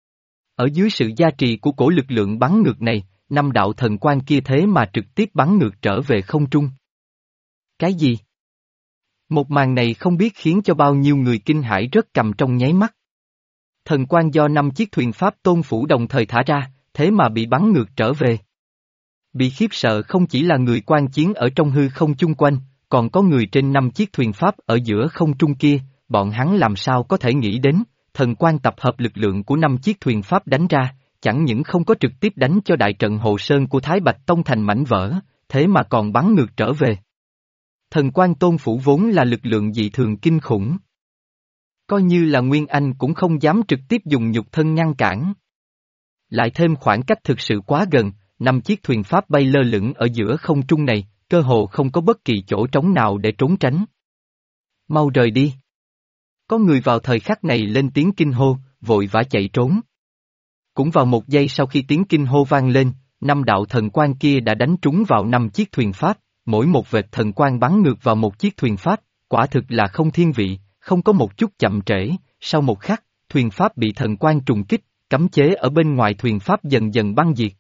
Ở dưới sự gia trì của cổ lực lượng bắn ngược này, 5 đạo thần quang kia thế mà trực tiếp bắn ngược trở về không trung. Cái gì? Một màn này không biết khiến cho bao nhiêu người kinh hãi rất cầm trong nháy mắt. Thần quang do 5 chiếc thuyền pháp tôn phủ đồng thời thả ra, thế mà bị bắn ngược trở về. Bị khiếp sợ không chỉ là người quan chiến ở trong hư không chung quanh, còn có người trên 5 chiếc thuyền pháp ở giữa không trung kia, bọn hắn làm sao có thể nghĩ đến, thần quang tập hợp lực lượng của 5 chiếc thuyền pháp đánh ra, chẳng những không có trực tiếp đánh cho đại trận Hộ Sơn của Thái Bạch Tông thành mảnh vỡ, thế mà còn bắn ngược trở về. Thần quang tôn phủ vốn là lực lượng dị thường kinh khủng. Coi như là Nguyên Anh cũng không dám trực tiếp dùng nhục thân ngăn cản. Lại thêm khoảng cách thực sự quá gần, 5 chiếc thuyền pháp bay lơ lửng ở giữa không trung này, cơ hồ không có bất kỳ chỗ trống nào để trốn tránh. Mau rời đi. Có người vào thời khắc này lên tiếng kinh hô, vội vã chạy trốn. Cũng vào một giây sau khi tiếng kinh hô vang lên, 5 đạo thần quang kia đã đánh trúng vào 5 chiếc thuyền pháp, mỗi một vệt thần quang bắn ngược vào một chiếc thuyền pháp, quả thực là không thiên vị, không có một chút chậm trễ, sau một khắc, thuyền pháp bị thần quang trùng kích, cấm chế ở bên ngoài thuyền pháp dần dần băng diệt.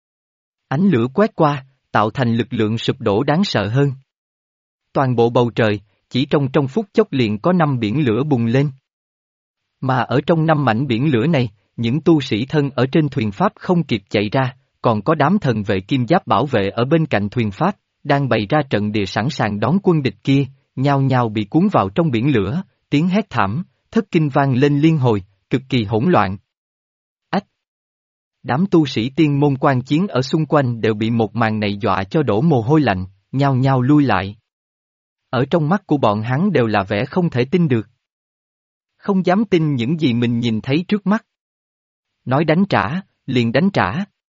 Ánh lửa quét qua, tạo thành lực lượng sụp đổ đáng sợ hơn. Toàn bộ bầu trời, chỉ trong phút chốc liền có 5 biển lửa bùng lên. Mà ở trong năm mảnh biển lửa này, những tu sĩ thân ở trên thuyền pháp không kịp chạy ra, còn có đám thần vệ kim giáp bảo vệ ở bên cạnh thuyền pháp, đang bày ra trận địa sẵn sàng đón quân địch kia, nhao nhao bị cuốn vào trong biển lửa, tiếng hét thảm, thất kinh vang lên liên hồi, cực kỳ hỗn loạn. Ách! Đám tu sĩ tiên môn quan chiến ở xung quanh đều bị một màn này dọa cho đổ mồ hôi lạnh, nhao nhao lui lại. Ở trong mắt của bọn hắn đều là vẻ không thể tin được. Không dám tin những gì mình nhìn thấy trước mắt. Nói đánh trả, liền đánh trả.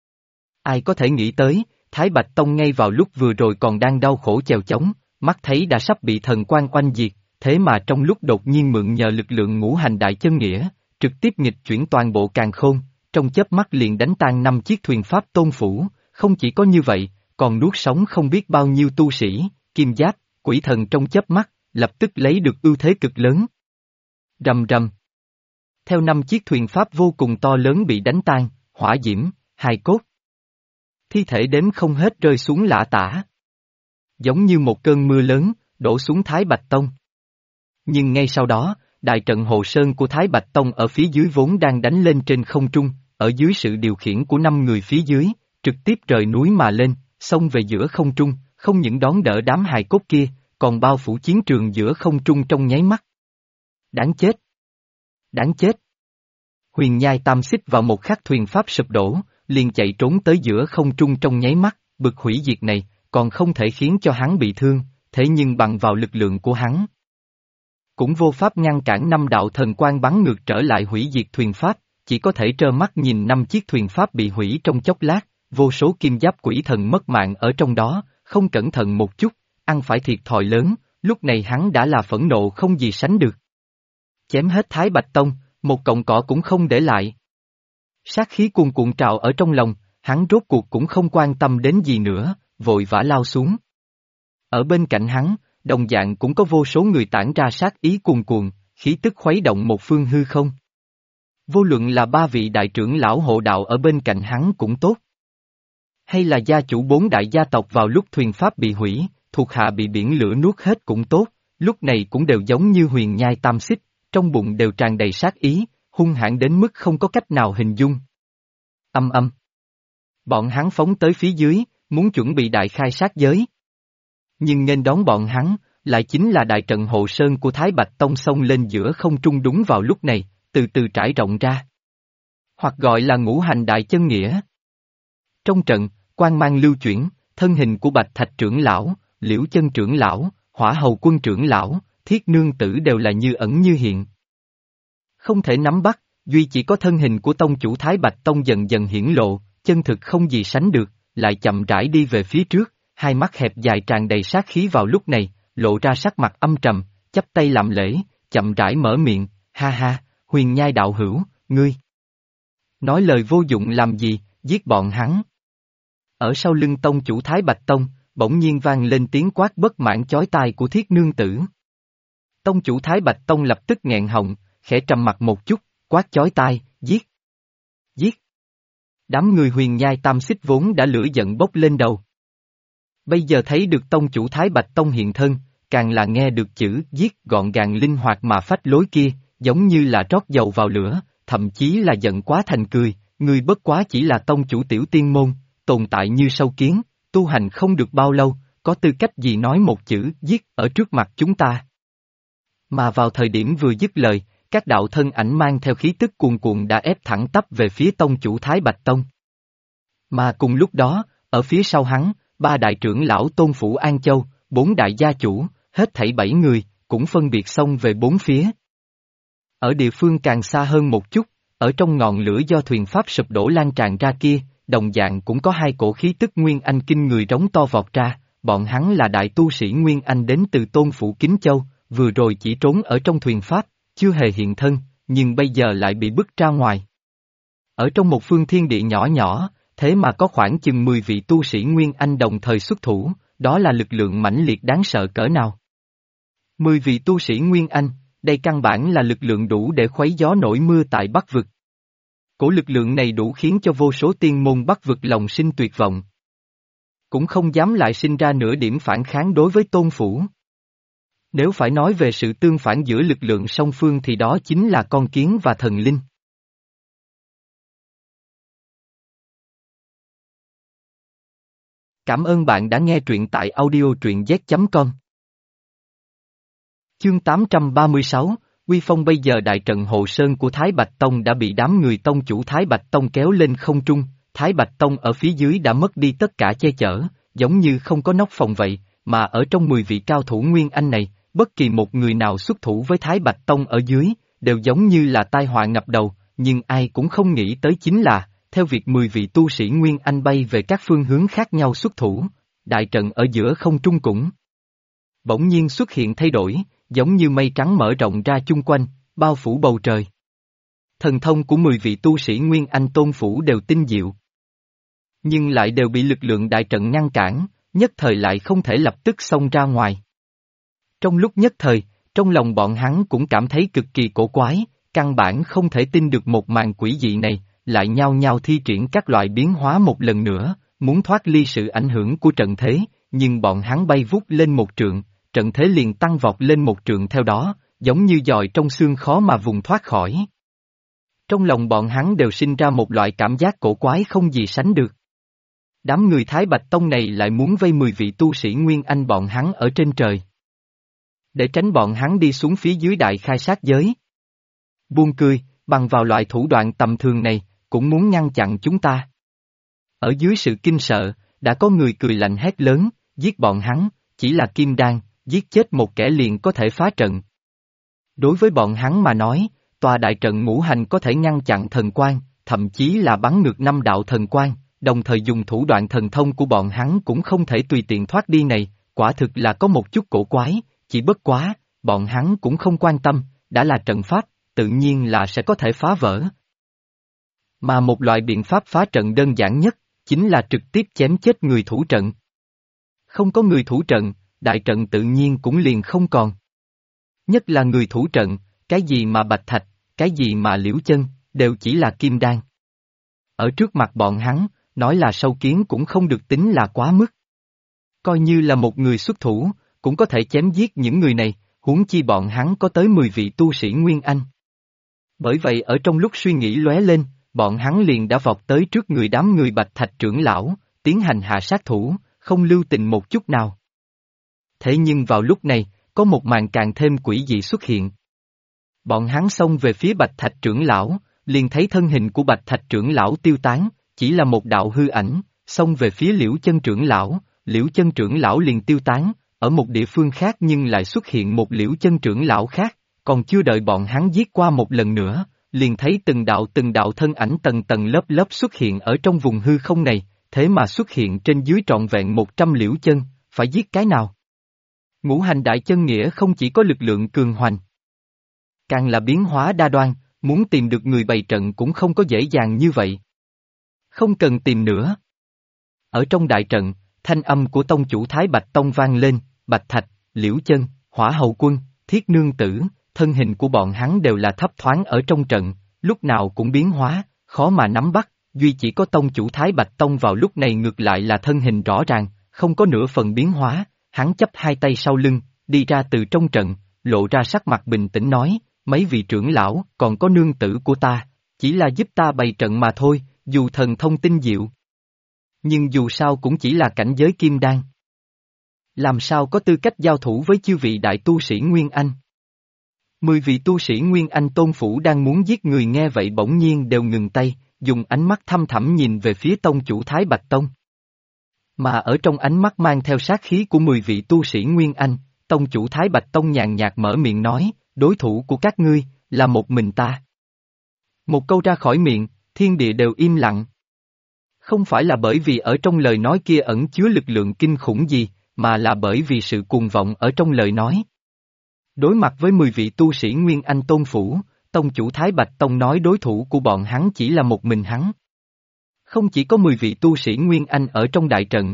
Ai có thể nghĩ tới, Thái Bạch Tông ngay vào lúc vừa rồi còn đang đau khổ chèo chống, mắt thấy đã sắp bị thần quan oanh diệt, thế mà trong lúc đột nhiên mượn nhờ lực lượng ngũ hành đại chân nghĩa, trực tiếp nghịch chuyển toàn bộ càn khôn, trong chớp mắt liền đánh tan 5 chiếc thuyền pháp tôn phủ, không chỉ có như vậy, còn nuốt sống không biết bao nhiêu tu sĩ, kim giáp, quỷ thần trong chớp mắt, lập tức lấy được ưu thế cực lớn. Rầm rầm. Theo 5 chiếc thuyền pháp vô cùng to lớn bị đánh tan, hỏa diễm, hài cốt. Thi thể đếm không hết rơi xuống lả tả. Giống như một cơn mưa lớn, đổ xuống Thái Bạch Tông. Nhưng ngay sau đó, đại trận Hồ Sơn của Thái Bạch Tông ở phía dưới vốn đang đánh lên trên không trung, ở dưới sự điều khiển của 5 người phía dưới, trực tiếp rời núi mà lên, xông về giữa không trung, không những đón đỡ đám hài cốt kia, còn bao phủ chiến trường giữa không trung trong nháy mắt. Đáng chết! Đáng chết! Huyền Nhai Tam xích vào một khắc thuyền pháp sụp đổ, liền chạy trốn tới giữa không trung trong nháy mắt, bực hủy diệt này, còn không thể khiến cho hắn bị thương, thế nhưng bằng vào lực lượng của hắn. Cũng vô pháp ngăn cản 5 đạo thần quang bắn ngược trở lại hủy diệt thuyền pháp, chỉ có thể trơ mắt nhìn 5 chiếc thuyền pháp bị hủy trong chốc lát, vô số kim giáp quỷ thần mất mạng ở trong đó, không cẩn thận một chút, ăn phải thiệt thòi lớn, lúc này hắn đã là phẫn nộ không gì sánh được. Chém hết Thái Bạch Tông, một cọng cỏ cũng không để lại. Sát khí cuồn cuộn trào ở trong lòng, hắn rốt cuộc cũng không quan tâm đến gì nữa, vội vã lao xuống. Ở bên cạnh hắn, đồng dạng cũng có vô số người tản ra sát ý cuồn cuộn, khí tức khuấy động một phương hư không. Vô luận là 3 vị đại trưởng lão hộ đạo ở bên cạnh hắn cũng tốt. Hay là gia chủ 4 đại gia tộc vào lúc thuyền pháp bị hủy, thuộc hạ bị biển lửa nuốt hết cũng tốt, lúc này cũng đều giống như Huyền Nhai Tam xích, trong bụng đều tràn đầy sát ý, hung hãn đến mức không có cách nào hình dung. Âm âm. Bọn hắn phóng tới phía dưới, muốn chuẩn bị đại khai sát giới. Nhưng nghênh đón bọn hắn, lại chính là đại trận Hộ Sơn của Thái Bạch Tông xông lên giữa không trung đúng vào lúc này, từ từ trải rộng ra. Hoặc gọi là ngũ hành đại chân nghĩa. Trong trận, quang mang lưu chuyển, thân hình của Bạch Thạch trưởng lão, Liễu Chân trưởng lão, Hỏa Hầu Quân trưởng lão, Thiết Nương tử đều là như ẩn như hiện. Không thể nắm bắt, duy chỉ có thân hình của tông chủ Thái Bạch Tông dần dần hiển lộ, chân thực không gì sánh được, lại chậm rãi đi về phía trước, hai mắt hẹp dài tràn đầy sát khí vào lúc này, lộ ra sắc mặt âm trầm, chắp tay làm lễ, chậm rãi mở miệng, ha ha, Huyền Nhai đạo hữu, ngươi. Nói lời vô dụng làm gì, giết bọn hắn. Ở sau lưng tông chủ Thái Bạch Tông, bỗng nhiên vang lên tiếng quát bất mãn chói tai của Thiết Nương tử. Tông chủ Thái Bạch Tông lập tức nghẹn họng, khẽ trầm mặt một chút, quát chói tai, giết. Giết. Đám người Huyền Nhai Tam xích vốn đã lửa giận bốc lên đầu. Bây giờ thấy được tông chủ Thái Bạch Tông hiện thân, càng là nghe được chữ giết gọn gàng linh hoạt mà phách lối kia, giống như là rót dầu vào lửa, thậm chí là giận quá thành cười, ngươi bất quá chỉ là tông chủ tiểu tiên môn, tồn tại như sâu kiến, tu hành không được bao lâu, có tư cách gì nói một chữ giết ở trước mặt chúng ta. Mà vào thời điểm vừa dứt lời, các đạo thân ảnh mang theo khí tức cuồn cuộn đã ép thẳng tắp về phía tông chủ Thái Bạch Tông. Mà cùng lúc đó, ở phía sau hắn, 3 đại trưởng lão Tôn Phủ An Châu, 4 đại gia chủ, hết thảy 7 người, cũng phân biệt xông về 4 phía. Ở địa phương càng xa hơn một chút, ở trong ngọn lửa do thuyền pháp sụp đổ lan tràn ra kia, đồng dạng cũng có 2 cổ khí tức Nguyên Anh kinh người rống to vọt ra, bọn hắn là đại tu sĩ Nguyên Anh đến từ Tôn Phủ Kính Châu, vừa rồi chỉ trốn ở trong thuyền pháp, chưa hề hiện thân, nhưng bây giờ lại bị bức ra ngoài. Ở trong một phương thiên địa nhỏ nhỏ, thế mà có khoảng chừng 10 vị tu sĩ Nguyên Anh đồng thời xuất thủ, đó là lực lượng mãnh liệt đáng sợ cỡ nào. 10 vị tu sĩ Nguyên Anh, đây căn bản là lực lượng đủ để khuấy gió nổi mưa tại Bắc Vực. Cổ lực lượng này đủ khiến cho vô số tiên môn Bắc Vực lòng sinh tuyệt vọng. Cũng không dám lại sinh ra nửa điểm phản kháng đối với Tôn Phủ. Nếu phải nói về sự tương phản giữa lực lượng song phương thì đó chính là con kiến và thần linh. Cảm ơn bạn đã nghe truyện tại audio truyện z.com. Chương 836, Uy Phong. Bây giờ đại trận Hộ Sơn của Thái Bạch Tông đã bị đám người tông chủ Thái Bạch Tông kéo lên không trung, Thái Bạch Tông ở phía dưới đã mất đi tất cả che chở, giống như không có nóc phòng vậy, mà ở trong 10 vị cao thủ Nguyên Anh này, bất kỳ một người nào xuất thủ với Thái Bạch Tông ở dưới, đều giống như là tai họa ngập đầu, nhưng ai cũng không nghĩ tới chính là, theo việc 10 vị tu sĩ Nguyên Anh bay về các phương hướng khác nhau xuất thủ, đại trận ở giữa không trung cũng bỗng nhiên xuất hiện thay đổi, giống như mây trắng mở rộng ra chung quanh, bao phủ bầu trời. Thần thông của 10 vị tu sĩ Nguyên Anh Tôn Phủ đều tinh diệu, nhưng lại đều bị lực lượng đại trận ngăn cản, nhất thời lại không thể lập tức xông ra ngoài. Trong lúc nhất thời, trong lòng bọn hắn cũng cảm thấy cực kỳ cổ quái, căn bản không thể tin được một màn quỷ dị này, lại nhao nhao thi triển các loại biến hóa một lần nữa, muốn thoát ly sự ảnh hưởng của trận thế, nhưng bọn hắn bay vút lên một trượng, trận thế liền tăng vọt lên một trượng theo đó, giống như giòi trong xương khó mà vùng thoát khỏi. Trong lòng bọn hắn đều sinh ra một loại cảm giác cổ quái không gì sánh được. Đám người Thái Bạch Tông này lại muốn vây 10 vị tu sĩ Nguyên Anh bọn hắn ở trên trời, để tránh bọn hắn đi xuống phía dưới đại khai sát giới. Buông cười, bằng vào loại thủ đoạn tầm thường này, cũng muốn ngăn chặn chúng ta. Ở dưới sự kinh sợ, đã có người cười lạnh hét lớn, giết bọn hắn, chỉ là kim đan, giết chết một kẻ liền có thể phá trận. Đối với bọn hắn mà nói, tòa đại trận ngũ hành có thể ngăn chặn thần quang, thậm chí là bắn ngược 5 đạo thần quang, đồng thời dùng thủ đoạn thần thông của bọn hắn cũng không thể tùy tiện thoát đi này, quả thực là có một chút cổ quái, chỉ bất quá, bọn hắn cũng không quan tâm, đã là trận pháp, tự nhiên là sẽ có thể phá vỡ. Mà một loại biện pháp phá trận đơn giản nhất, chính là trực tiếp chém chết người thủ trận. Không có người thủ trận, đại trận tự nhiên cũng liền không còn. Nhất là người thủ trận, cái gì mà bạch thạch, cái gì mà liễu chân, đều chỉ là kim đan. Ở trước mặt bọn hắn, nói là sâu kiến cũng không được tính là quá mức. Coi như là một người xuất thủ, cũng có thể chém giết những người này, huống chi bọn hắn có tới 10 vị tu sĩ Nguyên Anh. Bởi vậy ở trong lúc suy nghĩ lóe lên, bọn hắn liền đã vọt tới trước người đám người Bạch Thạch trưởng lão, tiến hành hạ sát thủ, không lưu tình một chút nào. Thế nhưng vào lúc này, có một màn càng thêm quỷ dị xuất hiện. Bọn hắn xông về phía Bạch Thạch trưởng lão, liền thấy thân hình của Bạch Thạch trưởng lão tiêu tán, chỉ là một đạo hư ảnh, xông về phía Liễu Chân trưởng lão, Liễu Chân trưởng lão liền tiêu tán, ở một địa phương khác nhưng lại xuất hiện một Liễu Chân trưởng lão khác, còn chưa đợi bọn hắn giết qua một lần nữa, liền thấy từng đạo thân ảnh tầng tầng lớp lớp xuất hiện ở trong vùng hư không này, thế mà xuất hiện trên dưới trọn vẹn 100 Liễu Chân, phải giết cái nào? Ngũ hành đại chân nghĩa không chỉ có lực lượng cường hoành, càng là biến hóa đa đoan, muốn tìm được người bày trận cũng không có dễ dàng như vậy. Không cần tìm nữa. Ở trong đại trận, thanh âm của tông chủ Thái Bạch Tông vang lên, Bạch Thạch, Liễu Chân, Hỏa Hậu Quân, Thiết Nương Tử, thân hình của bọn hắn đều là thấp thoáng ở trong trận, lúc nào cũng biến hóa, khó mà nắm bắt, duy chỉ có tông chủ Thái Bạch Tông vào lúc này ngược lại là thân hình rõ ràng, không có nửa phần biến hóa, hắn chắp hai tay sau lưng, đi ra từ trong trận, lộ ra sắc mặt bình tĩnh nói, mấy vị trưởng lão, còn có nương tử của ta, chỉ là giúp ta bày trận mà thôi, dù thần thông tinh diệu. Nhưng dù sao cũng chỉ là cảnh giới kim đan. Làm sao có tư cách giao thủ với chư vị đại tu sĩ Nguyên Anh? 10 vị tu sĩ Nguyên Anh Tôn Phủ đang muốn giết người nghe vậy bỗng nhiên đều ngừng tay, dùng ánh mắt thăm thẳm nhìn về phía tông chủ Thái Bạch Tông. Mà ở trong ánh mắt mang theo sát khí của 10 vị tu sĩ Nguyên Anh, tông chủ Thái Bạch Tông nhàn nhạt mở miệng nói, đối thủ của các ngươi, là một mình ta. Một câu ra khỏi miệng, thiên địa đều im lặng. Không phải là bởi vì ở trong lời nói kia ẩn chứa lực lượng kinh khủng gì, mà là bởi vì sự cuồng vọng ở trong lời nói. Đối mặt với 10 vị tu sĩ Nguyên Anh Tôn Phủ, tông chủ Thái Bạch Tông nói đối thủ của bọn hắn chỉ là một mình hắn. Không chỉ có 10 vị tu sĩ Nguyên Anh ở trong đại trận.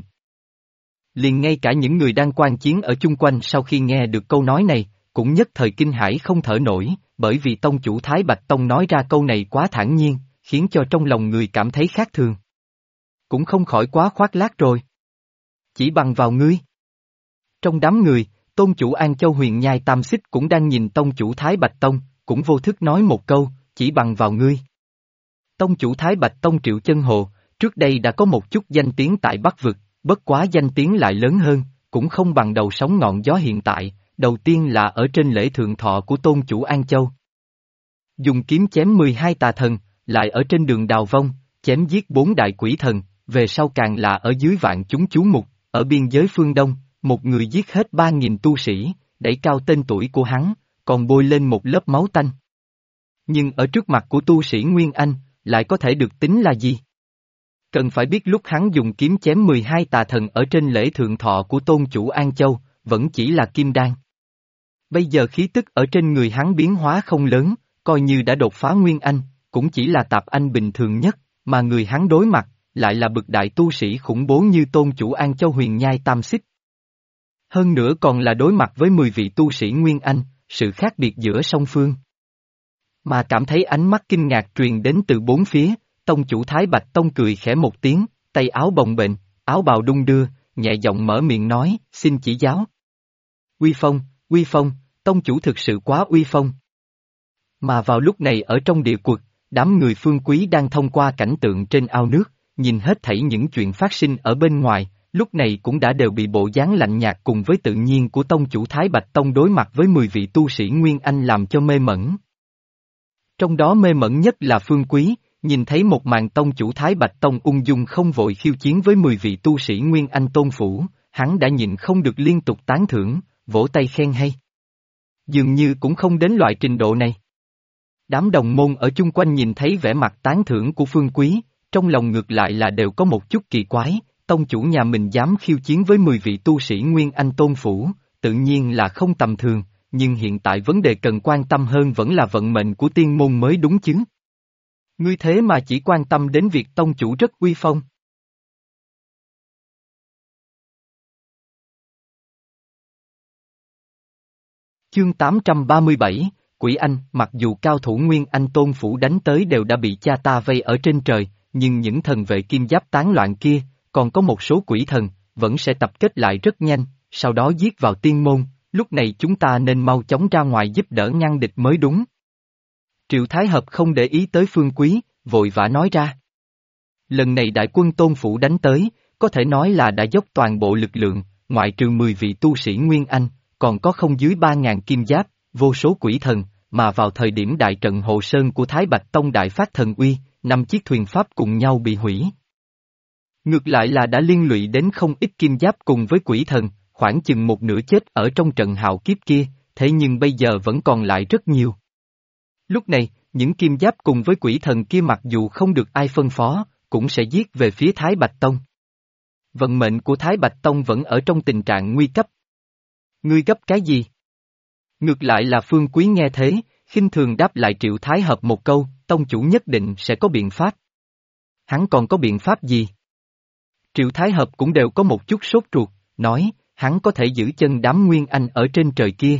Liền ngay cả những người đang quan chiến ở chung quanh sau khi nghe được câu nói này, cũng nhất thời kinh hãi không thở nổi, bởi vì tông chủ Thái Bạch Tông nói ra câu này quá thản nhiên, khiến cho trong lòng người cảm thấy khác thường. Cũng không khỏi quá khoác lác rồi. Chỉ bằng vào ngươi. Trong đám người, Tôn chủ An Châu Huyền Nhai Tam Xích cũng đang nhìn tông chủ Thái Bạch Tông, cũng vô thức nói một câu, chỉ bằng vào ngươi. Tông chủ Thái Bạch Tông Triệu Chân Hồ, trước đây đã có một chút danh tiếng tại Bắc Vực, bất quá danh tiếng lại lớn hơn, cũng không bằng đầu sóng ngọn gió hiện tại, đầu tiên là ở trên lễ thượng thọ của tôn chủ An Châu. Dùng kiếm chém 12 tà thần, lại ở trên đường đào vong, chém giết 4 đại quỷ thần, về sau càng là ở dưới vạn chúng chú mục, ở biên giới phương Đông, một người giết hết 3.000 tu sĩ, đẩy cao tên tuổi của hắn, còn bôi lên một lớp máu tanh. Nhưng ở trước mặt của tu sĩ Nguyên Anh, lại có thể được tính là gì? Cần phải biết lúc hắn dùng kiếm chém 12 tà thần ở trên lễ thượng thọ của tôn chủ An Châu, vẫn chỉ là kim đan. Bây giờ khí tức ở trên người hắn biến hóa không lớn, coi như đã đột phá Nguyên Anh, cũng chỉ là tạp anh bình thường nhất, mà người hắn đối mặt, lại là bậc đại tu sĩ khủng bố như tôn chủ An Châu Huyền Nhai Tam Xích. Hơn nữa còn là đối mặt với 10 vị tu sĩ Nguyên Anh, sự khác biệt giữa song phương. Mà cảm thấy ánh mắt kinh ngạc truyền đến từ bốn phía, tông chủ Thái Bạch Tông cười khẽ một tiếng, tay áo bồng bềnh, áo bào đung đưa, nhẹ giọng mở miệng nói, xin chỉ giáo. Uy phong, tông chủ thực sự quá uy phong. Mà vào lúc này ở trong địa quật, đám người Phương Quý đang thông qua cảnh tượng trên ao nước, nhìn hết thảy những chuyện phát sinh ở bên ngoài, lúc này cũng đã đều bị bộ dáng lạnh nhạt cùng với tự nhiên của tông chủ Thái Bạch Tông đối mặt với 10 vị tu sĩ Nguyên Anh làm cho mê mẩn. Trong đó mê mẩn nhất là Phương Quý, nhìn thấy một màn tông chủ Thái Bạch Tông ung dung không vội khiêu chiến với 10 vị tu sĩ Nguyên Anh tôn phủ, hắn đã nhịn không được liên tục tán thưởng, vỗ tay khen hay. Dường như cũng không đến loại trình độ này. Đám đồng môn ở chung quanh nhìn thấy vẻ mặt tán thưởng của Phương Quý, trong lòng ngược lại là đều có một chút kỳ quái, tông chủ nhà mình dám khiêu chiến với 10 vị tu sĩ Nguyên Anh tôn phủ, tự nhiên là không tầm thường, nhưng hiện tại vấn đề cần quan tâm hơn vẫn là vận mệnh của tiên môn mới đúng chứ. Ngươi thế mà chỉ quan tâm đến việc tông chủ rất uy phong. Chương 837, Quỷ Anh, mặc dù cao thủ Nguyên Anh tôn phủ đánh tới đều đã bị cha ta vây ở trên trời, nhưng những thần vệ kim giáp tán loạn kia, còn có một số quỷ thần, vẫn sẽ tập kết lại rất nhanh, sau đó giết vào tiên môn, lúc này chúng ta nên mau chóng ra ngoài giúp đỡ ngăn địch mới đúng. Triệu Thái Hợp không để ý tới Phương Quý, vội vã nói ra. Lần này đại quân tôn phủ đánh tới, có thể nói là đã dốc toàn bộ lực lượng, ngoại trừ 10 vị tu sĩ Nguyên Anh, còn có không dưới 3.000 kim giáp, vô số quỷ thần, mà vào thời điểm đại trận Hộ Sơn của Thái Bạch Tông đại phát thần uy, 5 chiếc thuyền pháp cùng nhau bị hủy. Ngược lại là đã liên lụy đến không ít kim giáp cùng với quỷ thần, khoảng chừng một nửa chết ở trong trận hạo kiếp kia, thế nhưng bây giờ vẫn còn lại rất nhiều. Lúc này, những kim giáp cùng với quỷ thần kia mặc dù không được ai phân phó, cũng sẽ giết về phía Thái Bạch Tông. Vận mệnh của Thái Bạch Tông vẫn ở trong tình trạng nguy cấp. Ngươi gấp cái gì? Ngược lại là Phương Quý nghe thế, khinh thường đáp lại Triệu Thái Hợp một câu, tông chủ nhất định sẽ có biện pháp. Hắn còn có biện pháp gì? Triệu Thái Hợp cũng đều có một chút sốt ruột, nói, hắn có thể giữ chân đám Nguyên Anh ở trên trời kia.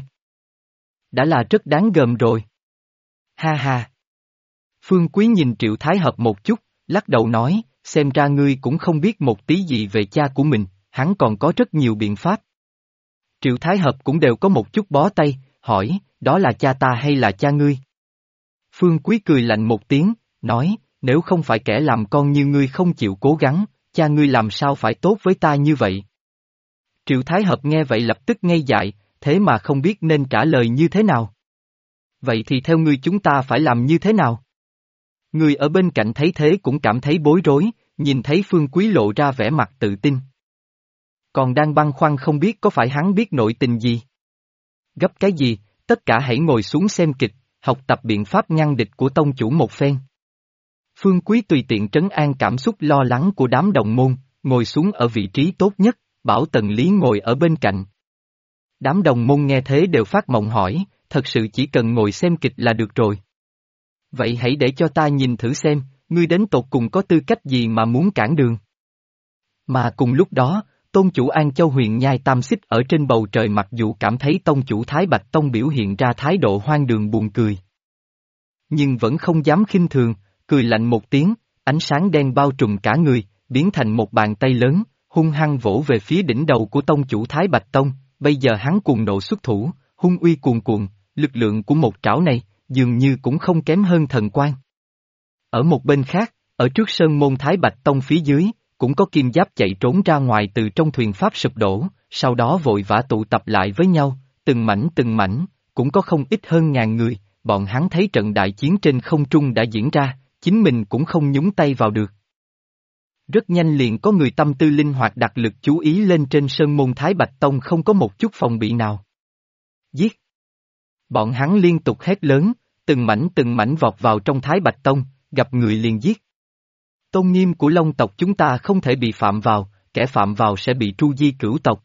Đã là rất đáng gờm rồi. Ha ha. Phương Quý nhìn Triệu Thái Hợp một chút, lắc đầu nói, xem ra ngươi cũng không biết một tí gì về cha của mình, hắn còn có rất nhiều biện pháp. Triệu Thái Hợp cũng đều có một chút bó tay, hỏi, đó là cha ta hay là cha ngươi? Phương Quý cười lạnh một tiếng, nói, nếu không phải kẻ làm con như ngươi không chịu cố gắng, cha ngươi làm sao phải tốt với ta như vậy? Triệu Thái Hợp nghe vậy lập tức ngây dại, thế mà không biết nên trả lời như thế nào. Vậy thì theo ngươi chúng ta phải làm như thế nào? Người ở bên cạnh thấy thế cũng cảm thấy bối rối, nhìn thấy Phương Quý lộ ra vẻ mặt tự tin. Còn đang băn khoăn không biết có phải hắn biết nội tình gì. Gấp cái gì, tất cả hãy ngồi xuống xem kịch, học tập biện pháp ngăn địch của tông chủ một phen. Phương Quý tùy tiện trấn an cảm xúc lo lắng của đám đồng môn, ngồi xuống ở vị trí tốt nhất, bảo Tần Lý ngồi ở bên cạnh. Đám đồng môn nghe thế đều phát mộng hỏi, thật sự chỉ cần ngồi xem kịch là được rồi. Vậy hãy để cho ta nhìn thử xem, ngươi đến tột cùng có tư cách gì mà muốn cản đường. Mà cùng lúc đó, tôn chủ An Châu Huyền Nhai Tam Xích ở trên bầu trời mặc dù cảm thấy tông chủ Thái Bạch Tông biểu hiện ra thái độ hoang đường buồn cười. Nhưng vẫn không dám khinh thường, cười lạnh một tiếng, ánh sáng đen bao trùm cả người, biến thành một bàn tay lớn, hung hăng vỗ về phía đỉnh đầu của tông chủ Thái Bạch Tông, bây giờ hắn cuồng nộ xuất thủ, hung uy cuồn cuộn, lực lượng của một trảo này, dường như cũng không kém hơn thần quan. Ở một bên khác, ở trước sơn môn Thái Bạch Tông phía dưới, cũng có kim giáp chạy trốn ra ngoài từ trong thuyền pháp sụp đổ, sau đó vội vã tụ tập lại với nhau, từng mảnh, cũng có không ít hơn ngàn người, bọn hắn thấy trận đại chiến trên không trung đã diễn ra, chính mình cũng không nhúng tay vào được. Rất nhanh liền có người tâm tư linh hoạt đặt lực chú ý lên trên sơn môn Thái Bạch Tông không có một chút phòng bị nào. Giết! Bọn hắn liên tục hét lớn, từng mảnh vọt vào trong Thái Bạch Tông, gặp người liền giết. Tôn nghiêm của Long tộc chúng ta không thể bị phạm vào, kẻ phạm vào sẽ bị tru di cửu tộc.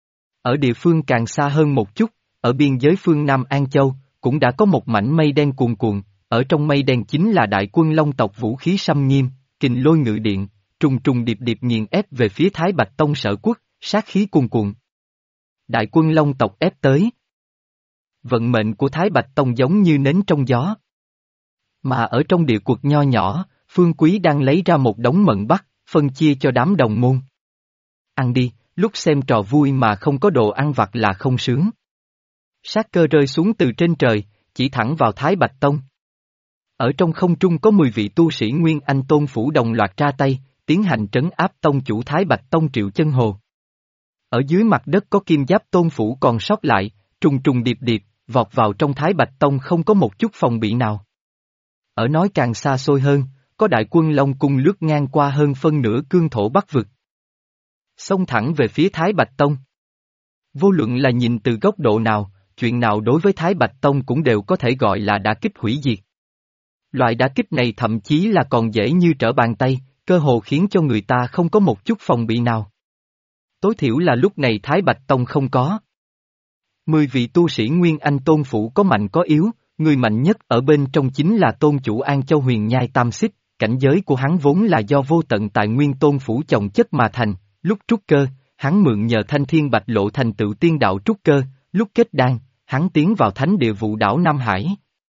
Ở địa phương càng xa hơn một chút, ở biên giới phương Nam An Châu, cũng đã có một mảnh mây đen cuồn cuộn, ở trong mây đen chính là đại quân Long tộc vũ khí xâm nghiêm, kình lôi ngự điện, trùng trùng điệp điệp nghiền ép về phía Thái Bạch Tông Sở Quốc, sát khí cuồn cuộn. Đại quân Long tộc ép tới. Vận mệnh của Thái Bạch Tông giống như nến trong gió. Mà ở trong địa cuộc nho nhỏ, Phương Quý đang lấy ra một đống mận bắc, phân chia cho đám đồng môn. Ăn đi, lúc xem trò vui mà không có đồ ăn vặt là không sướng. Sát cơ rơi xuống từ trên trời, chỉ thẳng vào Thái Bạch Tông. Ở trong không trung có 10 vị tu sĩ Nguyên Anh Tôn Phủ đồng loạt ra tay, tiến hành trấn áp tông chủ Thái Bạch Tông Triệu Chân Hồ. Ở dưới mặt đất có kim giáp Tôn Phủ còn sót lại, trùng trùng điệp điệp, vọt vào trong Thái Bạch Tông không có một chút phòng bị nào. Ở nói càng xa xôi hơn, có đại quân Long Cung lướt ngang qua hơn phân nửa cương thổ Bắc Vực. Xông thẳng về phía Thái Bạch Tông. Vô luận là nhìn từ góc độ nào, chuyện nào đối với Thái Bạch Tông cũng đều có thể gọi là đả kích hủy diệt. Loại đả kích này thậm chí là còn dễ như trở bàn tay, cơ hồ khiến cho người ta không có một chút phòng bị nào. Tối thiểu là lúc này Thái Bạch Tông không có. 10 vị tu sĩ Nguyên Anh Tôn Phủ có mạnh có yếu, người mạnh nhất ở bên trong chính là Tôn chủ An Châu Huyền Nhai Tam Xích, cảnh giới của hắn vốn là do vô tận tài nguyên Tôn Phủ chồng chất mà thành, lúc trúc cơ, hắn mượn nhờ Thanh Thiên Bạch Lộ thành tựu tiên đạo trúc cơ, lúc kết đan, hắn tiến vào thánh địa Vũ đảo Nam Hải.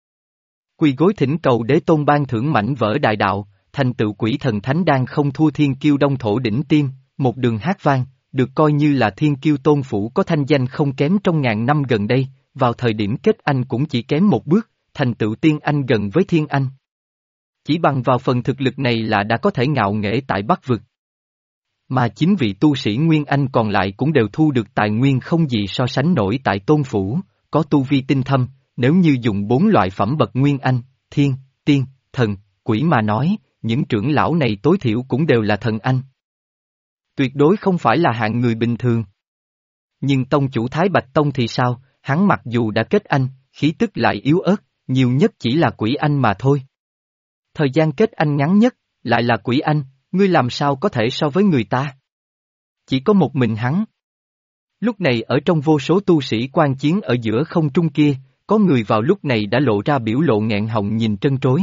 Quỳ gối thỉnh cầu Đế Tôn ban thưởng mảnh vỡ đại đạo, thành tựu quỷ thần thánh đan không thua thiên kiêu đông thổ đỉnh tiêm, một đường hát vang, được coi như là thiên kiêu Tôn Phủ có thanh danh không kém trong ngàn năm gần đây, vào thời điểm kết anh cũng chỉ kém một bước, thành tựu tiên anh gần với thiên anh. Chỉ bằng vào phần thực lực này là đã có thể ngạo nghễ tại Bắc Vực. Mà chính vị tu sĩ Nguyên Anh còn lại cũng đều thu được tài nguyên không gì so sánh nổi tại Tôn Phủ, có tu vi tinh thâm, nếu như dùng 4 loại phẩm bậc Nguyên Anh, thiên, tiên, thần, quỷ mà nói, những trưởng lão này tối thiểu cũng đều là thần anh. Tuyệt đối không phải là hạng người bình thường. Nhưng tông chủ Thái Bạch Tông thì sao, hắn mặc dù đã kết anh, khí tức lại yếu ớt, nhiều nhất chỉ là quỷ anh mà thôi. Thời gian kết anh ngắn nhất, lại là quỷ anh, ngươi làm sao có thể so với người ta? Chỉ có một mình hắn. Lúc này ở trong vô số tu sĩ quan chiến ở giữa không trung kia, có người vào lúc này đã lộ ra biểu lộ nghẹn họng nhìn trân trối.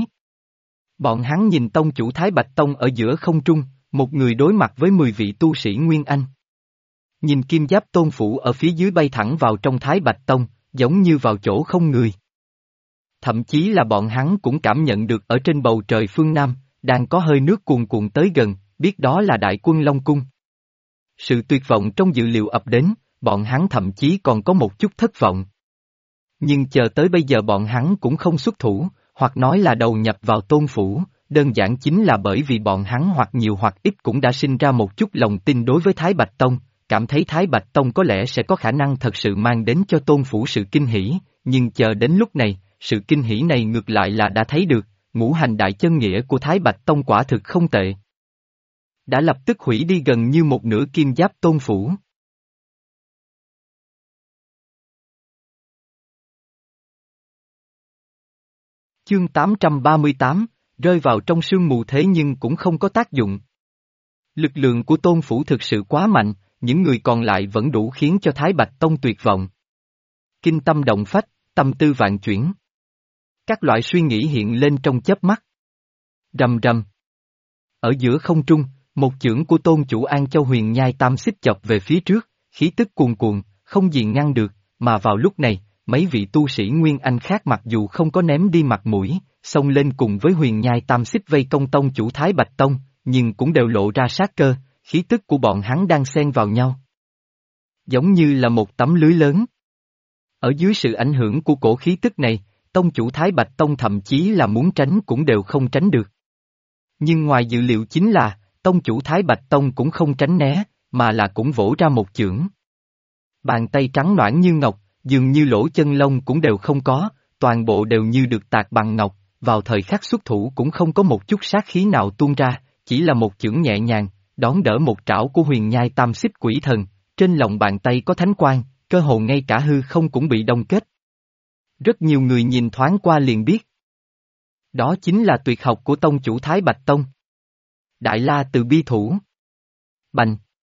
Bọn hắn nhìn tông chủ Thái Bạch Tông ở giữa không trung, một người đối mặt với 10 vị tu sĩ Nguyên Anh. Nhìn kim giáp Tôn Phủ ở phía dưới bay thẳng vào trong Thái Bạch Tông, giống như vào chỗ không người. Thậm chí là bọn hắn cũng cảm nhận được ở trên bầu trời phương Nam, đang có hơi nước cuồn cuộn tới gần, biết đó là đại quân Long Cung. Sự tuyệt vọng trong dự liệu ập đến, bọn hắn thậm chí còn có một chút thất vọng. Nhưng chờ tới bây giờ bọn hắn cũng không xuất thủ, hoặc nói là đầu nhập vào Tôn Phủ, đơn giản chính là bởi vì bọn hắn hoặc nhiều hoặc ít cũng đã sinh ra một chút lòng tin đối với Thái Bạch Tông, cảm thấy Thái Bạch Tông có lẽ sẽ có khả năng thật sự mang đến cho Tôn Phủ sự kinh hỉ, nhưng chờ đến lúc này, sự kinh hỉ này ngược lại là đã thấy được, ngũ hành đại chân nghĩa của Thái Bạch Tông quả thực không tệ. Đã lập tức hủy đi gần như một nửa kim giáp Tôn Phủ. Chương 838, rơi vào trong sương mù thế nhưng cũng không có tác dụng. Lực lượng của Tôn Phủ thực sự quá mạnh, những người còn lại vẫn đủ khiến cho Thái Bạch Tông tuyệt vọng. Kinh tâm động phách, tâm tư vạn chuyển. Các loại suy nghĩ hiện lên trong chớp mắt. Rầm rầm. Ở giữa không trung, một chưởng của Tôn chủ An Châu Huyền Nhai Tam Xích chọc về phía trước, khí tức cuồn cuộn, không gì ngăn được, mà vào lúc này, mấy vị tu sĩ Nguyên Anh khác mặc dù không có ném đi mặt mũi, xông lên cùng với Huyền Nhai Tam Xích vây công tông chủ Thái Bạch Tông, nhưng cũng đều lộ ra sát cơ, khí tức của bọn hắn đang xen vào nhau. giống như là một tấm lưới lớn. Ở dưới sự ảnh hưởng của cổ khí tức này, tông chủ Thái Bạch Tông thậm chí là muốn tránh cũng đều không tránh được. Nhưng ngoài dự liệu chính là, tông chủ Thái Bạch Tông cũng không tránh né, mà là cũng vỗ ra một chưởng. Bàn tay trắng nõn như ngọc, dường như lỗ chân lông cũng đều không có, toàn bộ đều như được tạc bằng ngọc, vào thời khắc xuất thủ cũng không có một chút sát khí nào tuôn ra, chỉ là một chưởng nhẹ nhàng, đón đỡ một trảo của huyền nhai tam xích quỷ thần, trên lòng bàn tay có thánh quang, cơ hồ ngay cả hư không cũng bị đông kết. Rất nhiều người nhìn thoáng qua liền biết. Đó chính là tuyệt học của tông chủ Thái Bạch Tông. Đại La Từ Bi Thủ. Bành.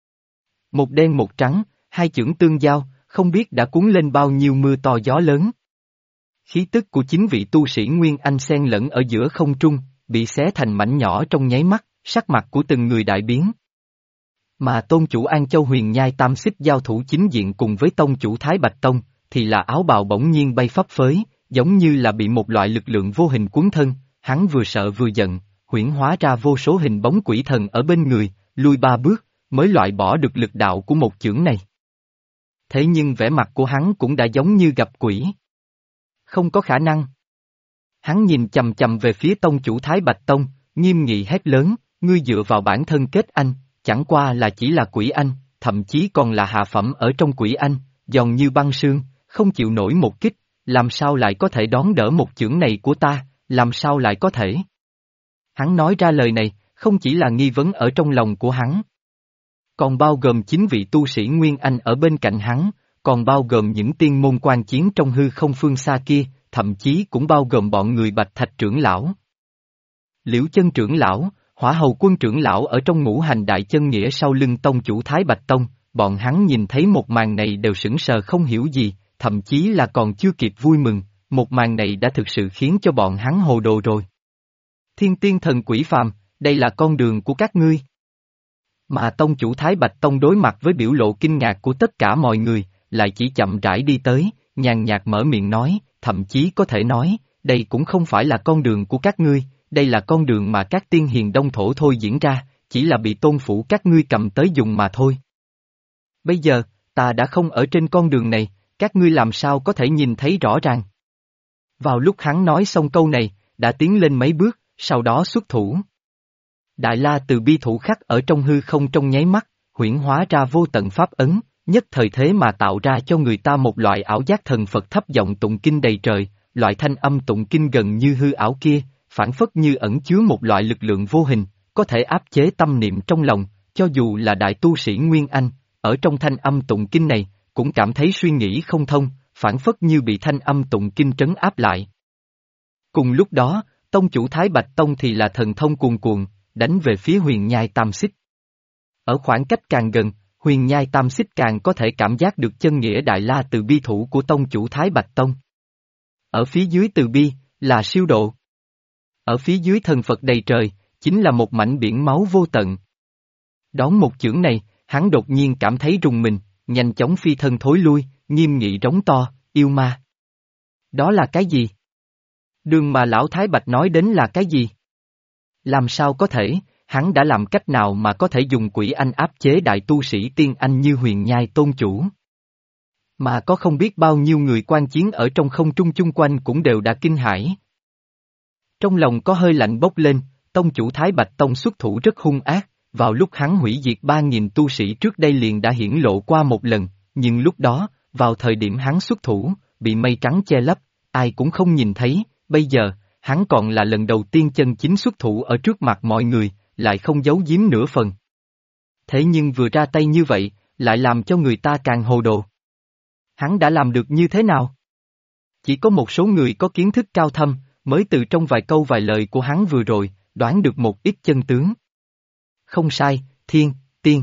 Một đen một trắng, hai chưởng tương giao, không biết đã cuốn lên bao nhiêu mưa to gió lớn. Khí tức của chính vị tu sĩ Nguyên Anh xen lẫn ở giữa không trung, bị xé thành mảnh nhỏ trong nháy mắt, sắc mặt của từng người đại biến. Mà tôn chủ An Châu Huyền Nhai tam xích giao thủ chính diện cùng với tông chủ Thái Bạch Tông, thì là áo bào bỗng nhiên bay phấp phới, giống như là bị một loại lực lượng vô hình cuốn thân, hắn vừa sợ vừa giận, huyễn hóa ra vô số hình bóng quỷ thần ở bên người, lui 3 bước, mới loại bỏ được lực đạo của một chưởng này. Thế nhưng vẻ mặt của hắn cũng đã giống như gặp quỷ. Không có khả năng. Hắn nhìn chầm chầm về phía tông chủ Thái Bạch Tông, nghiêm nghị hét lớn, ngươi dựa vào bản thân kết anh, chẳng qua là chỉ là quỷ anh, thậm chí còn là hạ phẩm ở trong quỷ anh, giòn như băng sương, không chịu nổi một kích, làm sao lại có thể đón đỡ một chưởng này của ta, làm sao lại có thể? Hắn nói ra lời này, không chỉ là nghi vấn ở trong lòng của hắn, còn bao gồm 9 vị tu sĩ Nguyên Anh ở bên cạnh hắn, còn bao gồm những tiên môn quan chiến trong hư không phương xa kia, thậm chí cũng bao gồm bọn người Bạch Thạch trưởng lão. Liễu Chân trưởng lão, Hỏa Hầu Quân trưởng lão ở trong ngũ hành đại chân nghĩa sau lưng tông chủ Thái Bạch Tông, bọn hắn nhìn thấy một màn này đều sững sờ không hiểu gì, thậm chí là còn chưa kịp vui mừng, một màn này đã thực sự khiến cho bọn hắn hồ đồ rồi. Thiên tiên thần quỷ phàm, đây là con đường của các ngươi. Mà tông chủ Thái Bạch Tông đối mặt với biểu lộ kinh ngạc của tất cả mọi người, lại chỉ chậm rãi đi tới, nhàn nhạt mở miệng nói, thậm chí có thể nói, đây cũng không phải là con đường của các ngươi, đây là con đường mà các tiên hiền đông thổ thôi diễn ra, chỉ là bị tôn phủ các ngươi cầm tới dùng mà thôi. Bây giờ, ta đã không ở trên con đường này, các ngươi làm sao có thể nhìn thấy rõ ràng. Vào lúc hắn nói xong câu này, đã tiến lên mấy bước, sau đó xuất thủ. Đại La Từ Bi thủ khắc ở trong hư không trong nháy mắt, huyễn hóa ra vô tận pháp ấn, nhất thời thế mà tạo ra cho người ta một loại ảo giác thần Phật thấp giọng tụng kinh đầy trời, loại thanh âm tụng kinh gần như hư ảo kia, phản phất như ẩn chứa một loại lực lượng vô hình, có thể áp chế tâm niệm trong lòng, cho dù là đại tu sĩ Nguyên Anh, ở trong thanh âm tụng kinh này, cũng cảm thấy suy nghĩ không thông, phản phất như bị thanh âm tụng kinh trấn áp lại. Cùng lúc đó, tông chủ Thái Bạch Tông thì là thần thông cuồn cuộn, đánh về phía huyền nhai tam xích. Ở khoảng cách càng gần, huyền nhai tam xích càng có thể cảm giác được chân nghĩa Đại La Từ Bi thủ của tông chủ Thái Bạch Tông. Ở phía dưới Từ Bi, là siêu độ. Ở phía dưới thần Phật đầy trời, chính là một mảnh biển máu vô tận. Đón một chưởng này, hắn đột nhiên cảm thấy rùng mình, nhanh chóng phi thân thối lui, nghiêm nghị rống to, yêu ma. Đó là cái gì? Đường mà lão Thái Bạch nói đến là cái gì? Làm sao có thể, hắn đã làm cách nào mà có thể dùng quỷ anh áp chế đại tu sĩ tiên anh như huyền nhai tôn chủ? Mà có không biết bao nhiêu người quan chiến ở trong không trung chung quanh cũng đều đã kinh hãi. Trong lòng có hơi lạnh bốc lên, tông chủ Thái Bạch Tông xuất thủ rất hung ác, vào lúc hắn hủy diệt 3.000 tu sĩ trước đây liền đã hiển lộ qua một lần, nhưng lúc đó, vào thời điểm hắn xuất thủ, bị mây trắng che lấp, ai cũng không nhìn thấy, bây giờ, hắn còn là lần đầu tiên chân chính xuất thủ ở trước mặt mọi người, lại không giấu giếm nửa phần. Thế nhưng vừa ra tay như vậy, lại làm cho người ta càng hồ đồ. Hắn đã làm được như thế nào? Chỉ có một số người có kiến thức cao thâm, mới từ trong vài câu vài lời của hắn vừa rồi, đoán được một ít chân tướng. Không sai, thiên, tiên,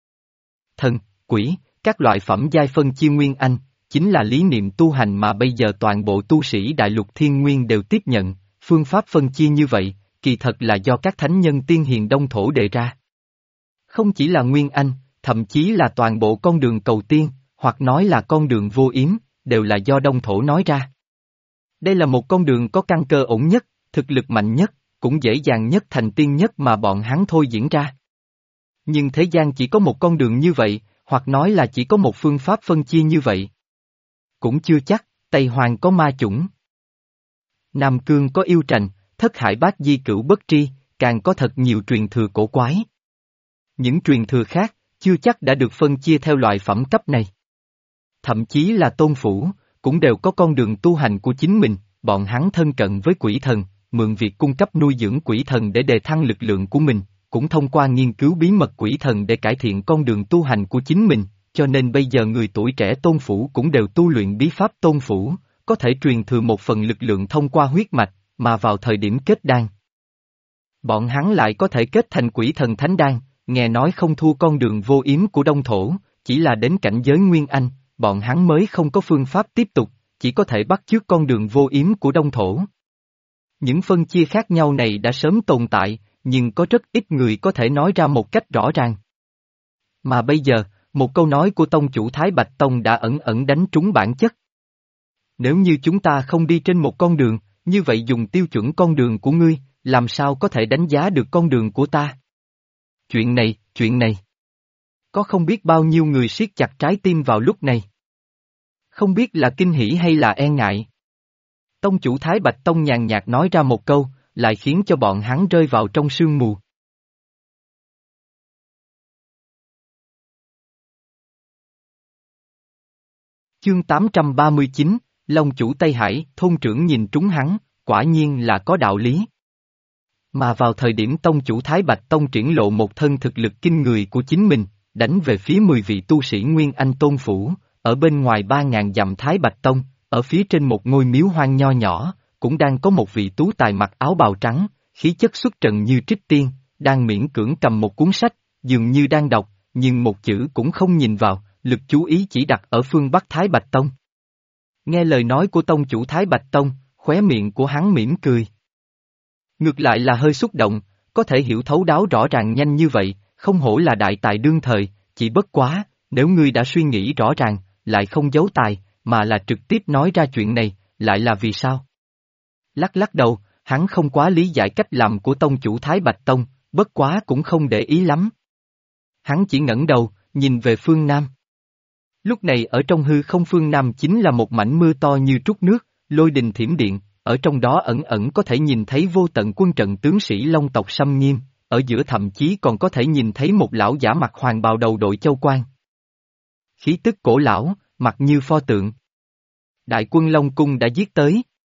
thần, quỷ, các loại phẩm giai phân chia nguyên anh, chính là lý niệm tu hành mà bây giờ toàn bộ tu sĩ đại lục thiên nguyên đều tiếp nhận, phương pháp phân chia như vậy, kỳ thật là do các thánh nhân tiên hiền đông thổ đề ra. Không chỉ là nguyên anh, thậm chí là toàn bộ con đường cầu tiên, hoặc nói là con đường vô yếm, đều là do đông thổ nói ra. Đây là một con đường có căn cơ ổn nhất, thực lực mạnh nhất, cũng dễ dàng nhất thành tiên nhất mà bọn hắn thôi diễn ra. Nhưng thế gian chỉ có một con đường như vậy, hoặc nói là chỉ có một phương pháp phân chia như vậy. Cũng chưa chắc, Tây Hoàng có ma chủng. Nam Cương có yêu trành, thất hải bát di cửu bất tri, càng có thật nhiều truyền thừa cổ quái. Những truyền thừa khác, chưa chắc đã được phân chia theo loại phẩm cấp này. Thậm chí là tôn phủ, cũng đều có con đường tu hành của chính mình, bọn hắn thân cận với quỷ thần, mượn việc cung cấp nuôi dưỡng quỷ thần để đề thăng lực lượng của mình, cũng thông qua nghiên cứu bí mật quỷ thần để cải thiện con đường tu hành của chính mình, cho nên bây giờ người tuổi trẻ tôn phủ cũng đều tu luyện bí pháp tôn phủ, có thể truyền thừa một phần lực lượng thông qua huyết mạch, mà vào thời điểm kết đan. Bọn hắn lại có thể kết thành quỷ thần thánh đan, nghe nói không thua con đường vô yếm của Đông Thổ, chỉ là đến cảnh giới Nguyên Anh, bọn hắn mới không có phương pháp tiếp tục, chỉ có thể bắt chước con đường vô yếm của Đông Thổ. Những phân chia khác nhau này đã sớm tồn tại, nhưng có rất ít người có thể nói ra một cách rõ ràng. Mà bây giờ, một câu nói của tông chủ Thái Bạch Tông đã ẩn ẩn đánh trúng bản chất. Nếu như chúng ta không đi trên một con đường, như vậy dùng tiêu chuẩn con đường của ngươi, làm sao có thể đánh giá được con đường của ta? Chuyện này. Có không biết bao nhiêu người siết chặt trái tim vào lúc này. Không biết là kinh hỉ hay là e ngại. Tông chủ Thái Bạch Tông nhàn nhạt nói ra một câu, lại khiến cho bọn hắn rơi vào trong sương mù. Chương 839, Long chủ Tây Hải, thôn trưởng nhìn trúng hắn, quả nhiên là có đạo lý. Mà vào thời điểm tông chủ Thái Bạch Tông triển lộ một thân thực lực kinh người của chính mình, đánh về phía 10 vị tu sĩ Nguyên Anh Tôn Phủ, ở bên ngoài 3.000 dặm Thái Bạch Tông, ở phía trên một ngôi miếu hoang nho nhỏ, cũng đang có một vị tú tài mặc áo bào trắng, khí chất xuất trần như trích tiên, đang miễn cưỡng cầm một cuốn sách, dường như đang đọc, nhưng một chữ cũng không nhìn vào, lực chú ý chỉ đặt ở phương Bắc Thái Bạch Tông. Nghe lời nói của tông chủ Thái Bạch Tông, khóe miệng của hắn mỉm cười. Ngược lại là hơi xúc động, có thể hiểu thấu đáo rõ ràng nhanh như vậy, không hổ là đại tài đương thời, chỉ bất quá, nếu ngươi đã suy nghĩ rõ ràng, lại không giấu tài, mà là trực tiếp nói ra chuyện này, lại là vì sao? Lắc lắc đầu, hắn không quá lý giải cách làm của tông chủ Thái Bạch Tông, bất quá cũng không để ý lắm. Hắn chỉ ngẩng đầu, nhìn về phương Nam. Lúc này ở trong hư không phương Nam chính là một mảnh mưa to như trút nước, lôi đình thiểm điện, ở trong đó ẩn ẩn có thể nhìn thấy vô tận quân trận tướng sĩ Long tộc xâm nghiêm, ở giữa thậm chí còn có thể nhìn thấy một lão giả mặc hoàng bào đầu đội châu quan. Khí tức cổ lão, mặt như pho tượng. Đại quân Long Cung đã giết tới.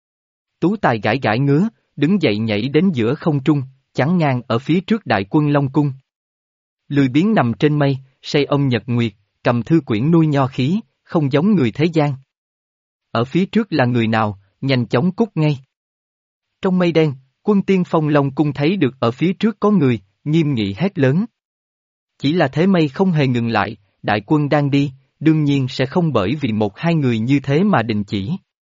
Tú tài gãi gãi ngứa, đứng dậy nhảy đến giữa không trung, chắn ngang ở phía trước đại quân Long Cung. Lười biếng nằm trên mây, say ông nhật nguyệt, cầm thư quyển nuôi nho khí, không giống người thế gian. Ở phía trước là người nào, nhanh chóng cút ngay. Trong mây đen, quân tiên phong Long Cung thấy được ở phía trước có người, nghiêm nghị hét lớn. Chỉ là thế mây không hề ngừng lại, đại quân đang đi, đương nhiên sẽ không bởi vì một hai người như thế mà đình chỉ.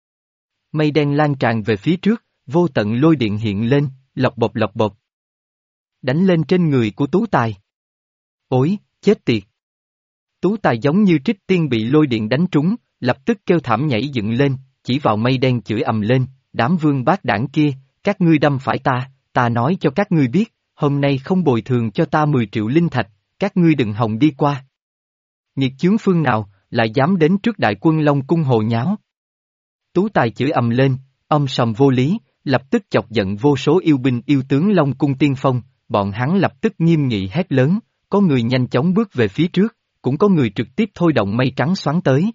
Mây đen lan tràn về phía trước, vô tận lôi điện hiện lên, lọc bộp. Đánh lên trên người của Tú Tài. Ôi, chết tiệt. Tú Tài giống như trích tiên bị lôi điện đánh trúng, lập tức kêu thảm nhảy dựng lên, chỉ vào mây đen chửi ầm lên, đám vương bát đảng kia, các ngươi đâm phải ta nói cho các ngươi biết, hôm nay không bồi thường cho ta 10 triệu linh thạch, các ngươi đừng hòng đi qua. Nghiệt chướng phương nào, lại dám đến trước đại quân Long Cung hồ nháo. Tú Tài chửi ầm lên, sầm vô lý, lập tức chọc giận vô số yêu binh yêu tướng Long Cung tiên phong, bọn hắn lập tức nghiêm nghị hét lớn, có người nhanh chóng bước về phía trước, cũng có người trực tiếp thôi động mây trắng xoắn tới.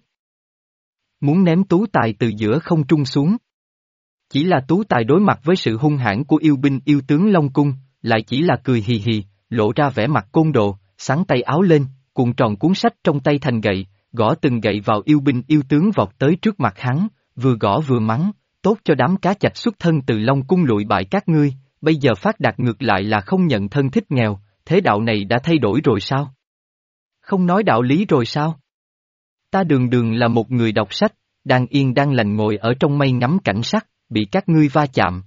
Muốn ném Tú Tài từ giữa không trung xuống. Chỉ là Tú Tài đối mặt với sự hung hãn của yêu binh yêu tướng Long Cung, lại chỉ là cười hì hì, lộ ra vẻ mặt côn đồ, xắn tay áo lên, cuộn tròn cuốn sách trong tay thành gậy, gõ từng gậy vào yêu binh yêu tướng vọt tới trước mặt hắn, vừa gõ vừa mắng, tốt cho đám cá chạch xuất thân từ Long Cung lụi bại các ngươi, bây giờ phát đạt ngược lại là không nhận thân thích nghèo, thế đạo này đã thay đổi rồi sao? Không nói đạo lý rồi sao? Ta đường đường là một người đọc sách, đang yên đang lành ngồi ở trong mây ngắm cảnh sắc, bị các ngươi va chạm.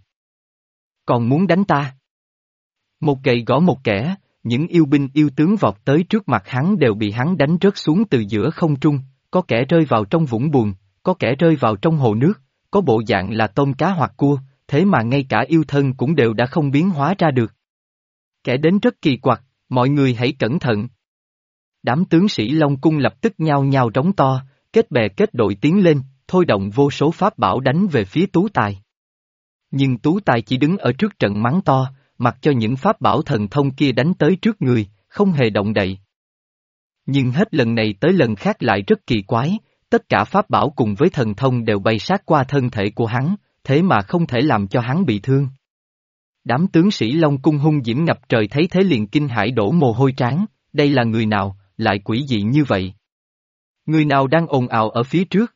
Còn muốn đánh ta? Một gậy gõ một kẻ, những yêu binh yêu tướng vọt tới trước mặt hắn đều bị hắn đánh rớt xuống từ giữa không trung, có kẻ rơi vào trong vũng bùn, có kẻ rơi vào trong hồ nước, có bộ dạng là tôm cá hoặc cua, thế mà ngay cả yêu thân cũng đều đã không biến hóa ra được. Kẻ đến rất kỳ quặc, mọi người hãy cẩn thận. Đám tướng sĩ Long Cung lập tức nhao nhao rống to, kết bè kết đội tiến lên, thôi động vô số pháp bảo đánh về phía Tú Tài. Nhưng Tú Tài chỉ đứng ở trước trận mắng to, mặc cho những pháp bảo thần thông kia đánh tới trước người, không hề động đậy. Nhưng hết lần này tới lần khác lại rất kỳ quái, tất cả pháp bảo cùng với thần thông đều bay sát qua thân thể của hắn, thế mà không thể làm cho hắn bị thương. Đám tướng sĩ Long Cung hung diễm ngập trời thấy thế liền kinh hãi đổ mồ hôi trán, đây là người nào, lại quỷ dị như vậy? Người nào đang ồn ào ở phía trước?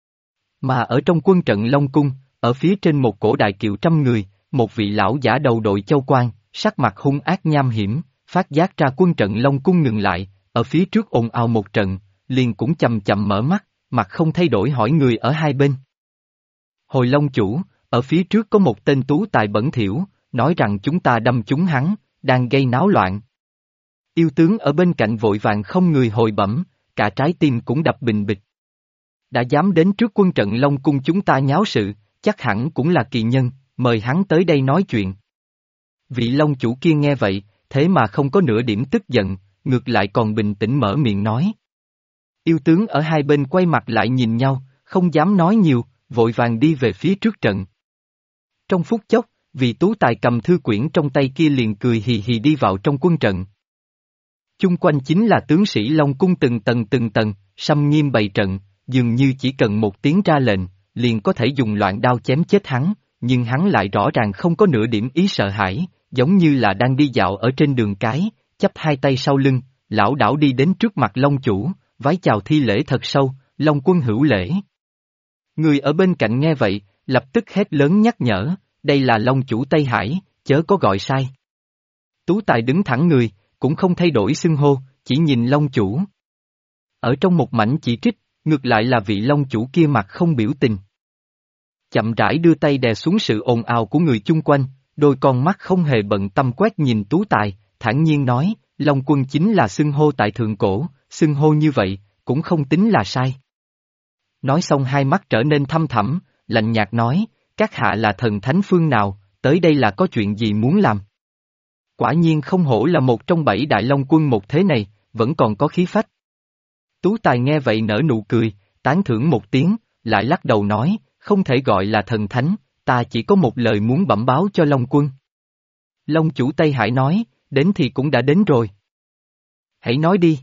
Mà ở trong quân trận Long Cung, ở phía trên một cổ đại kiệu 100 người, một vị lão giả đầu đội châu quan, sắc mặt hung ác nham hiểm, phát giác ra quân trận Long Cung ngừng lại, ở phía trước ồn ào một trận, liền cũng chậm chậm mở mắt, mặt không thay đổi hỏi người ở hai bên. Hồi Long chủ, ở phía trước có một tên tú tài bẩn thỉu, nói rằng chúng ta đâm trúng hắn, đang gây náo loạn. Yêu tướng ở bên cạnh vội vàng không người hồi bẩm, cả trái tim cũng đập bình bịch. Đã dám đến trước quân trận Long Cung chúng ta nháo sự, chắc hẳn cũng là kỳ nhân, mời hắn tới đây nói chuyện. Vị Long chủ kia nghe vậy, thế mà không có nửa điểm tức giận, ngược lại còn bình tĩnh mở miệng nói. Yêu tướng ở hai bên quay mặt lại nhìn nhau, không dám nói nhiều, vội vàng đi về phía trước trận. Trong phút chốc, vị tú tài cầm thư quyển trong tay kia liền cười hì hì đi vào trong quân trận. Chung quanh chính là tướng sĩ Long Cung từng tầng, xâm nghiêm bày trận, dường như chỉ cần một tiếng ra lệnh, liền có thể dùng loạn đao chém chết hắn, nhưng hắn lại rõ ràng không có nửa điểm ý sợ hãi, giống như là đang đi dạo ở trên đường cái, chắp hai tay sau lưng, lảo đảo đi đến trước mặt Long chủ, vái chào thi lễ thật sâu, Long quân hữu lễ. Người ở bên cạnh nghe vậy, lập tức hét lớn nhắc nhở, đây là Long chủ Tây Hải, chớ có gọi sai. Tú Tài đứng thẳng người, cũng không thay đổi xưng hô, chỉ nhìn Long chủ. Ở trong một mảnh chỉ trích, ngược lại là vị Long chủ kia mặt không biểu tình. Chậm rãi đưa tay đè xuống sự ồn ào của người chung quanh, đôi con mắt không hề bận tâm quét nhìn Tú Tài, thản nhiên nói, Long quân chính là xưng hô tại thượng cổ, xưng hô như vậy, cũng không tính là sai. Nói xong hai mắt trở nên thâm thẳm, lạnh nhạt nói, các hạ là thần thánh phương nào, tới đây là có chuyện gì muốn làm? Quả nhiên không hổ là một trong 7 đại long quân một thế này, vẫn còn có khí phách. Tú Tài nghe vậy nở nụ cười, tán thưởng một tiếng, lại lắc đầu nói, không thể gọi là thần thánh, ta chỉ có một lời muốn bẩm báo cho Long quân. Long chủ Tây Hải nói, đến thì cũng đã đến rồi. Hãy nói đi.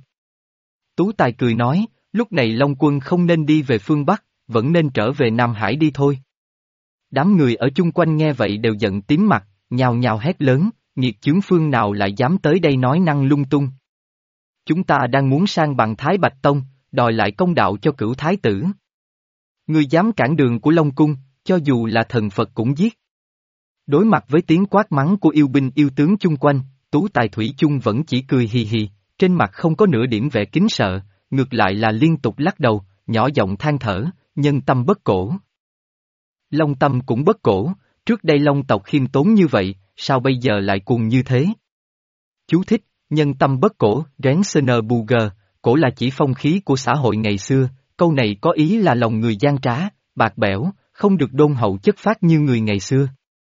Tú Tài cười nói, lúc này Long quân không nên đi về phương Bắc, vẫn nên trở về Nam Hải đi thôi. Đám người ở chung quanh nghe vậy đều giận tím mặt, nhào nhào hét lớn, nghiệt chướng phương nào lại dám tới đây nói năng lung tung. Chúng ta đang muốn sang bằng Thái Bạch Tông, đòi lại công đạo cho cửu thái tử. Người dám cản đường của Long cung, cho dù là thần Phật cũng giết. Đối mặt với tiếng quát mắng của yêu binh yêu tướng chung quanh, Tú Tài thủy chung vẫn chỉ cười hì hì, trên mặt không có nửa điểm vẻ kính sợ, ngược lại là liên tục lắc đầu, nhỏ giọng than thở, nhân tâm bất cổ. Long tâm cũng bất cổ, trước đây Long tộc khiêm tốn như vậy, sao bây giờ lại cuồng như thế? Chú thích, nhân tâm bất cổ, Rensener Buger, cổ là chỉ phong khí của xã hội ngày xưa, câu này có ý là lòng người gian trá, bạc bẽo, không được đôn hậu chất phát như người ngày xưa.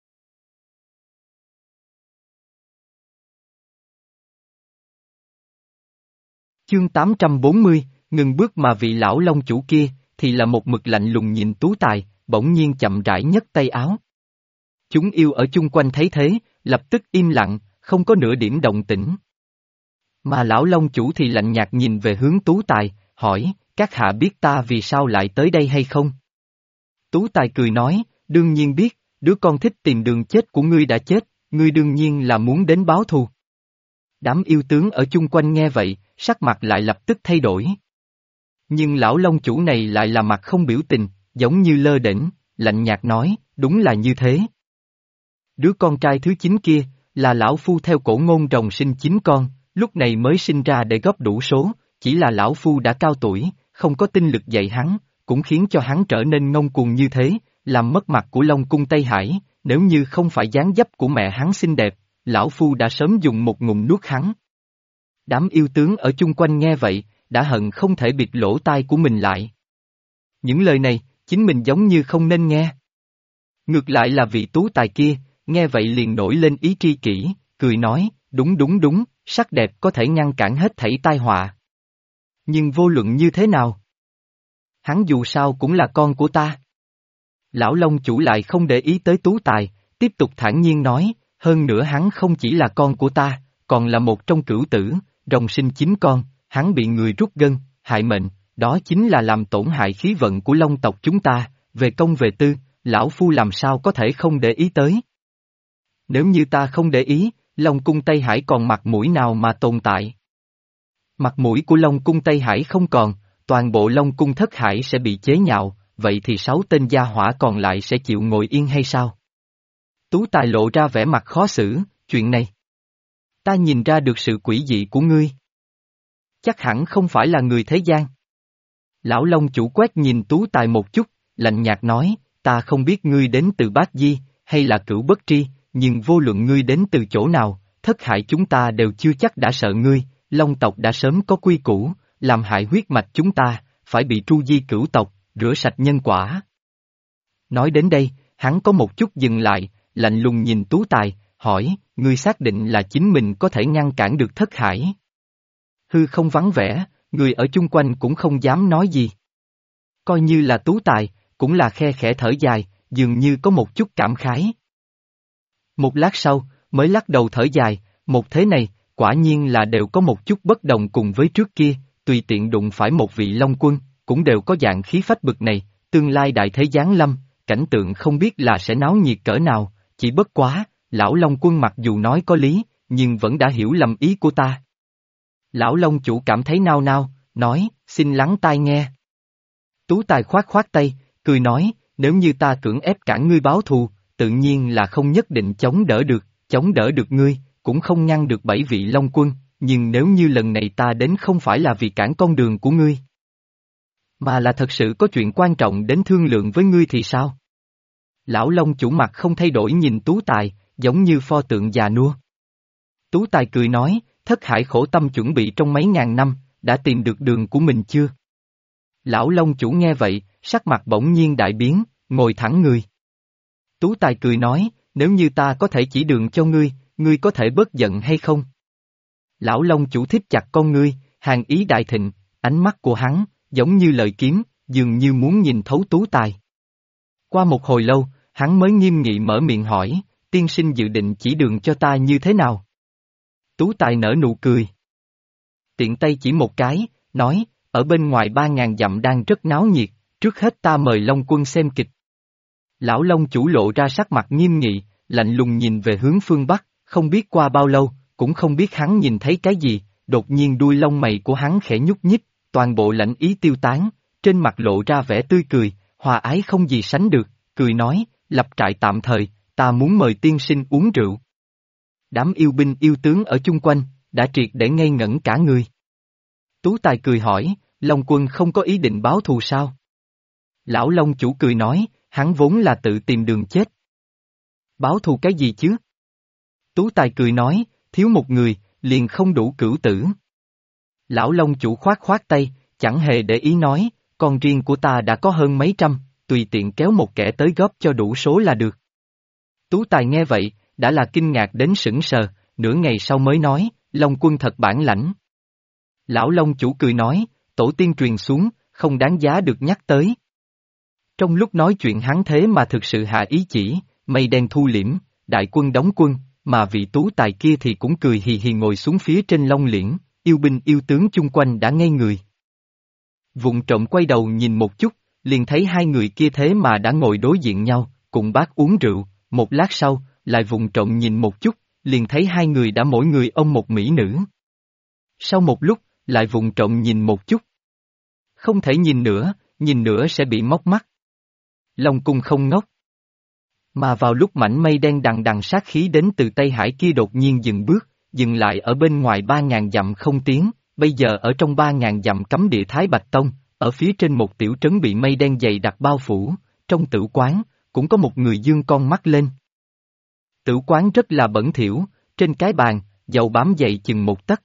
Chương 840, ngừng bước mà vị lão long chủ kia, thì là một mực lạnh lùng nhìn Tú Tài, bỗng nhiên chậm rãi nhấc tay áo. Chúng yêu ở chung quanh thấy thế, lập tức im lặng, không có nửa điểm động tĩnh. Mà lão long chủ thì lạnh nhạt nhìn về hướng Tú Tài, hỏi, các hạ biết ta vì sao lại tới đây hay không? Tú Tài cười nói, đương nhiên biết, đứa con thích tìm đường chết của ngươi đã chết, ngươi đương nhiên là muốn đến báo thù. Đám yêu tướng ở chung quanh nghe vậy, sắc mặt lại lập tức thay đổi. Nhưng lão long chủ này lại là mặt không biểu tình, giống như lơ đễnh, lạnh nhạt nói, đúng là như thế. Đứa con trai thứ 9 kia, là lão phu theo cổ ngôn rồng sinh 9 con, lúc này mới sinh ra để góp đủ số, chỉ là lão phu đã cao tuổi, không có tinh lực dạy hắn, cũng khiến cho hắn trở nên ngông cuồng như thế, làm mất mặt của Long cung Tây Hải, nếu như không phải dáng dấp của mẹ hắn xinh đẹp, lão phu đã sớm dùng một ngụm nuốt hắn. Đám yêu tướng ở chung quanh nghe vậy, đã hận không thể bịt lỗ tai của mình lại. Những lời này, chính mình giống như không nên nghe. Ngược lại là vị Tú Tài kia, nghe vậy liền nổi lên ý tri kỷ, cười nói, đúng, sắc đẹp có thể ngăn cản hết thảy tai họa. Nhưng vô luận như thế nào? Hắn dù sao cũng là con của ta. Lão Long chủ lại không để ý tới Tú Tài, tiếp tục thản nhiên nói, hơn nữa hắn không chỉ là con của ta, còn là một trong cửu tử, rồng sinh 9 con, hắn bị người rút gân, hại mệnh, đó chính là làm tổn hại khí vận của Long tộc chúng ta, về công về tư, lão phu làm sao có thể không để ý tới. Nếu như ta không để ý, Long cung Tây Hải còn mặt mũi nào mà tồn tại? Mặt mũi của Long cung Tây Hải không còn, toàn bộ Long cung Thất Hải sẽ bị chế nhạo, vậy thì 6 tên gia hỏa còn lại sẽ chịu ngồi yên hay sao? Tú Tài lộ ra vẻ mặt khó xử, chuyện này. Ta nhìn ra được sự quỷ dị của ngươi. Chắc hẳn không phải là người thế gian. Lão Long chủ quét nhìn Tú Tài một chút, lạnh nhạt nói, ta không biết ngươi đến từ Bát Di, hay là Cửu Bất Tri, nhưng vô luận ngươi đến từ chỗ nào, Thất Hải chúng ta đều chưa chắc đã sợ ngươi, Long tộc đã sớm có quy củ, làm hại huyết mạch chúng ta, phải bị tru di cửu tộc, rửa sạch nhân quả. Nói đến đây, hắn có một chút dừng lại, lạnh lùng nhìn Tú Tài, hỏi, ngươi xác định là chính mình có thể ngăn cản được Thất Hải? Hư không vắng vẻ, người ở chung quanh cũng không dám nói gì. Coi như là Tú Tài, cũng là khe khẽ thở dài, dường như có một chút cảm khái. Một lát sau, mới lắc đầu thở dài, một thế này, quả nhiên là đều có một chút bất đồng cùng với trước kia, tùy tiện đụng phải một vị Long quân, cũng đều có dạng khí phách bực này, tương lai đại thế giáng lâm, cảnh tượng không biết là sẽ náo nhiệt cỡ nào, chỉ bất quá, lão Long quân mặc dù nói có lý, nhưng vẫn đã hiểu lầm ý của ta. Lão Long chủ cảm thấy nao nao, nói, xin lắng tai nghe. Tú Tài khoát khoát tay, cười nói, nếu như ta cưỡng ép cản ngươi báo thù, tự nhiên là không nhất định chống đỡ được ngươi, cũng không ngăn được 7 vị Long quân, nhưng nếu như lần này ta đến không phải là vì cản con đường của ngươi, mà là thật sự có chuyện quan trọng đến thương lượng với ngươi thì sao? Lão Long chủ mặt không thay đổi nhìn Tú Tài, giống như pho tượng già nua. Tú Tài cười nói, Thất Hải khổ tâm chuẩn bị trong mấy ngàn năm, đã tìm được đường của mình chưa? Lão Long chủ nghe vậy, sắc mặt bỗng nhiên đại biến, ngồi thẳng người. Tú Tài cười nói, nếu như ta có thể chỉ đường cho ngươi, ngươi có thể bớt giận hay không? Lão Long chủ thích chặt con ngươi, hàn ý đại thịnh, ánh mắt của hắn, giống như lời kiếm, dường như muốn nhìn thấu Tú Tài. Qua một hồi lâu, hắn mới nghiêm nghị mở miệng hỏi, tiên sinh dự định chỉ đường cho ta như thế nào? Tú Tài nở nụ cười. Tiện tay chỉ một cái, nói, ở bên ngoài 3.000 dặm đang rất náo nhiệt, trước hết ta mời Long quân xem kịch. Lão Long chủ lộ ra sắc mặt nghiêm nghị, lạnh lùng nhìn về hướng phương Bắc, không biết qua bao lâu, cũng không biết hắn nhìn thấy cái gì, đột nhiên đuôi lông mày của hắn khẽ nhúc nhích, toàn bộ lãnh ý tiêu tán, trên mặt lộ ra vẻ tươi cười, hòa ái không gì sánh được, cười nói, lập trại tạm thời, ta muốn mời tiên sinh uống rượu. Đám yêu binh yêu tướng ở chung quanh, đã triệt để ngây ngẩn cả người. Tú Tài cười hỏi, Long quân không có ý định báo thù sao? Lão Long chủ cười nói, hắn vốn là tự tìm đường chết. Báo thù cái gì chứ? Tú Tài cười nói, thiếu một người, liền không đủ cửu tử. Lão Long chủ khoát khoát tay, chẳng hề để ý nói, con riêng của ta đã có hơn mấy trăm, tùy tiện kéo một kẻ tới góp cho đủ số là được. Tú Tài nghe vậy, đã là kinh ngạc đến sững sờ, nửa ngày sau mới nói, Long quân thật bản lãnh. Lão Long chủ cười nói, tổ tiên truyền xuống, không đáng giá được nhắc tới. Trong lúc nói chuyện hắn thế mà thực sự hạ ý chỉ, mây đen thu liễm, đại quân đóng quân, mà vị Tú Tài kia thì cũng cười hì hì ngồi xuống phía trên long liễn, yêu binh yêu tướng chung quanh đã ngây người. Vụng trộm quay đầu nhìn một chút, liền thấy hai người kia thế mà đã ngồi đối diện nhau, cùng bát uống rượu, một lát sau, lại vụng trộm nhìn một chút, liền thấy hai người đã mỗi người ôm một mỹ nữ. Sau một lúc, lại vụng trộm nhìn một chút. Không thể nhìn nữa sẽ bị móc mắt. Long cung không ngốc. Mà vào lúc mảnh mây đen đằng đằng sát khí đến từ Tây Hải kia đột nhiên dừng bước, dừng lại ở bên ngoài 3.000 dặm không tiến, bây giờ ở trong 3.000 dặm cấm địa Thái Bạch Tông, ở phía trên một tiểu trấn bị mây đen dày đặc bao phủ, trong tử quán, cũng có một người dương con mắt lên. Tử quán rất là bẩn thỉu, trên cái bàn, dầu bám dày chừng một tấc.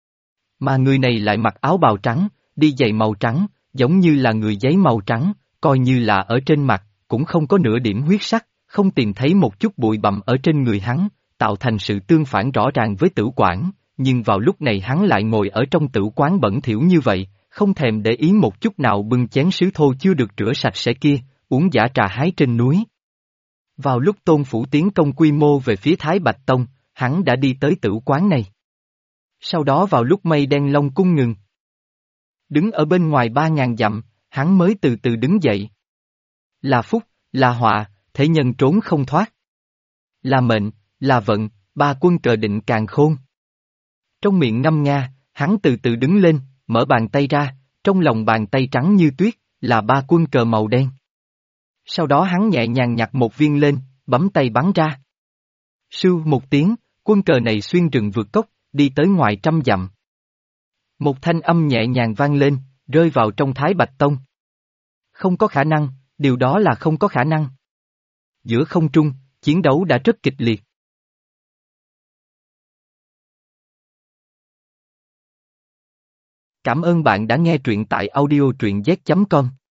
Mà người này lại mặc áo bào trắng, đi giày màu trắng, giống như là người giấy màu trắng, coi như là ở trên mặt, cũng không có nửa điểm huyết sắc, không tìm thấy một chút bụi bặm ở trên người hắn, tạo thành sự tương phản rõ ràng với tử quán, nhưng vào lúc này hắn lại ngồi ở trong tử quán bẩn thỉu như vậy, không thèm để ý một chút nào bưng chén sứ thô chưa được rửa sạch sẽ kia, uống dã trà hái trên núi. Vào lúc Tôn Phủ tiến công quy mô về phía Thái Bạch Tông, hắn đã đi tới tử quán này. Sau đó vào lúc mây đen long cung ngừng. Đứng ở bên ngoài 3.000 dặm, hắn mới từ từ đứng dậy. Là phúc, là họa, thế nhân trốn không thoát. Là mệnh, là vận, ba quân cờ định càn khôn. Trong miệng ngâm nga, hắn từ từ đứng lên, mở bàn tay ra, trong lòng bàn tay trắng như tuyết, là ba quân cờ màu đen. Sau đó hắn nhẹ nhàng nhặt một viên lên, bấm tay bắn ra. Sưu một tiếng, quân cờ này xuyên rừng vượt cốc, đi tới ngoài 100 dặm. Một thanh âm nhẹ nhàng vang lên, rơi vào trong Thái Bạch Tông. Không có khả năng, điều đó là không có khả năng. Giữa không trung, chiến đấu đã rất kịch liệt. Cảm ơn bạn đã nghe truyện tại audio truyện z.com.